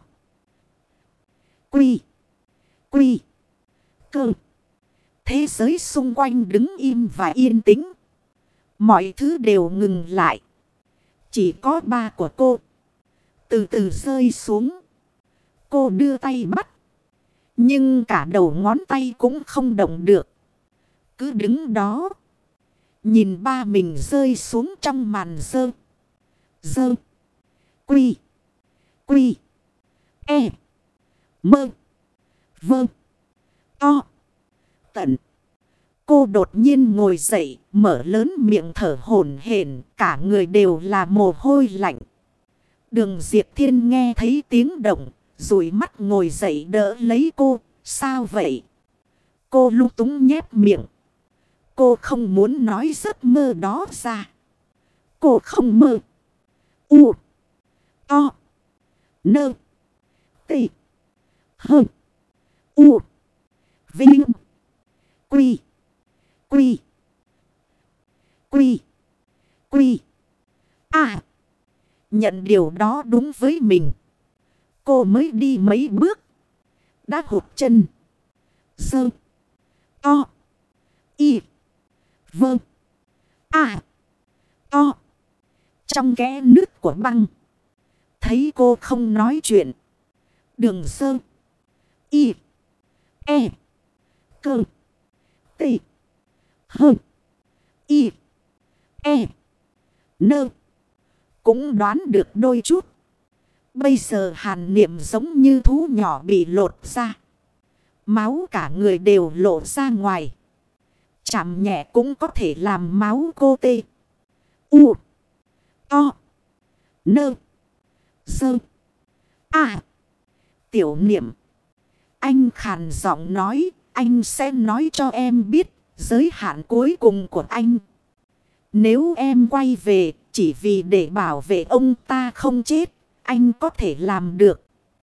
Quy. Quy. Cơ. Thế giới xung quanh đứng im và yên tĩnh. Mọi thứ đều ngừng lại. Chỉ có ba của cô từ từ rơi xuống. Cô đưa tay bắt. Nhưng cả đầu ngón tay cũng không động được. Cứ đứng đó. Nhìn ba mình rơi xuống trong màn dơ. Dơ. Quy. Quy. E. Mơ. Vơ. To. Tận. Cô đột nhiên ngồi dậy, mở lớn miệng thở hổn hển, cả người đều là mồ hôi lạnh. Đường Diệp Thiên nghe thấy tiếng động, dụi mắt ngồi dậy đỡ lấy cô. Sao vậy? Cô lung túng nhép miệng. Cô không muốn nói giấc mơ đó ra. Cô không mơ. U. To. Nơ. Tị. Hơ. U. Vinh. Quy. Quy. Quy. Quy. À. Nhận điều đó đúng với mình. Cô mới đi mấy bước. Đã hụt chân. Dơ. To. Y. Vơ. À. To. Trong kẽ nước của băng. Thấy cô không nói chuyện. Đường sơ. Y. E. Cơ. Tị. Hơ. Y. E. Nơ. Cũng đoán được đôi chút. Bây giờ Hàn Niệm giống như thú nhỏ bị lột ra. Máu cả người đều lộ ra ngoài. Chạm nhẹ cũng có thể làm máu cô tê. U. To. Nơ. Sơ. À. Tiểu Niệm. Anh khàn giọng nói. Anh sẽ nói cho em biết giới hạn cuối cùng của anh. Nếu em quay về chỉ vì để bảo vệ ông ta không chết, anh có thể làm được.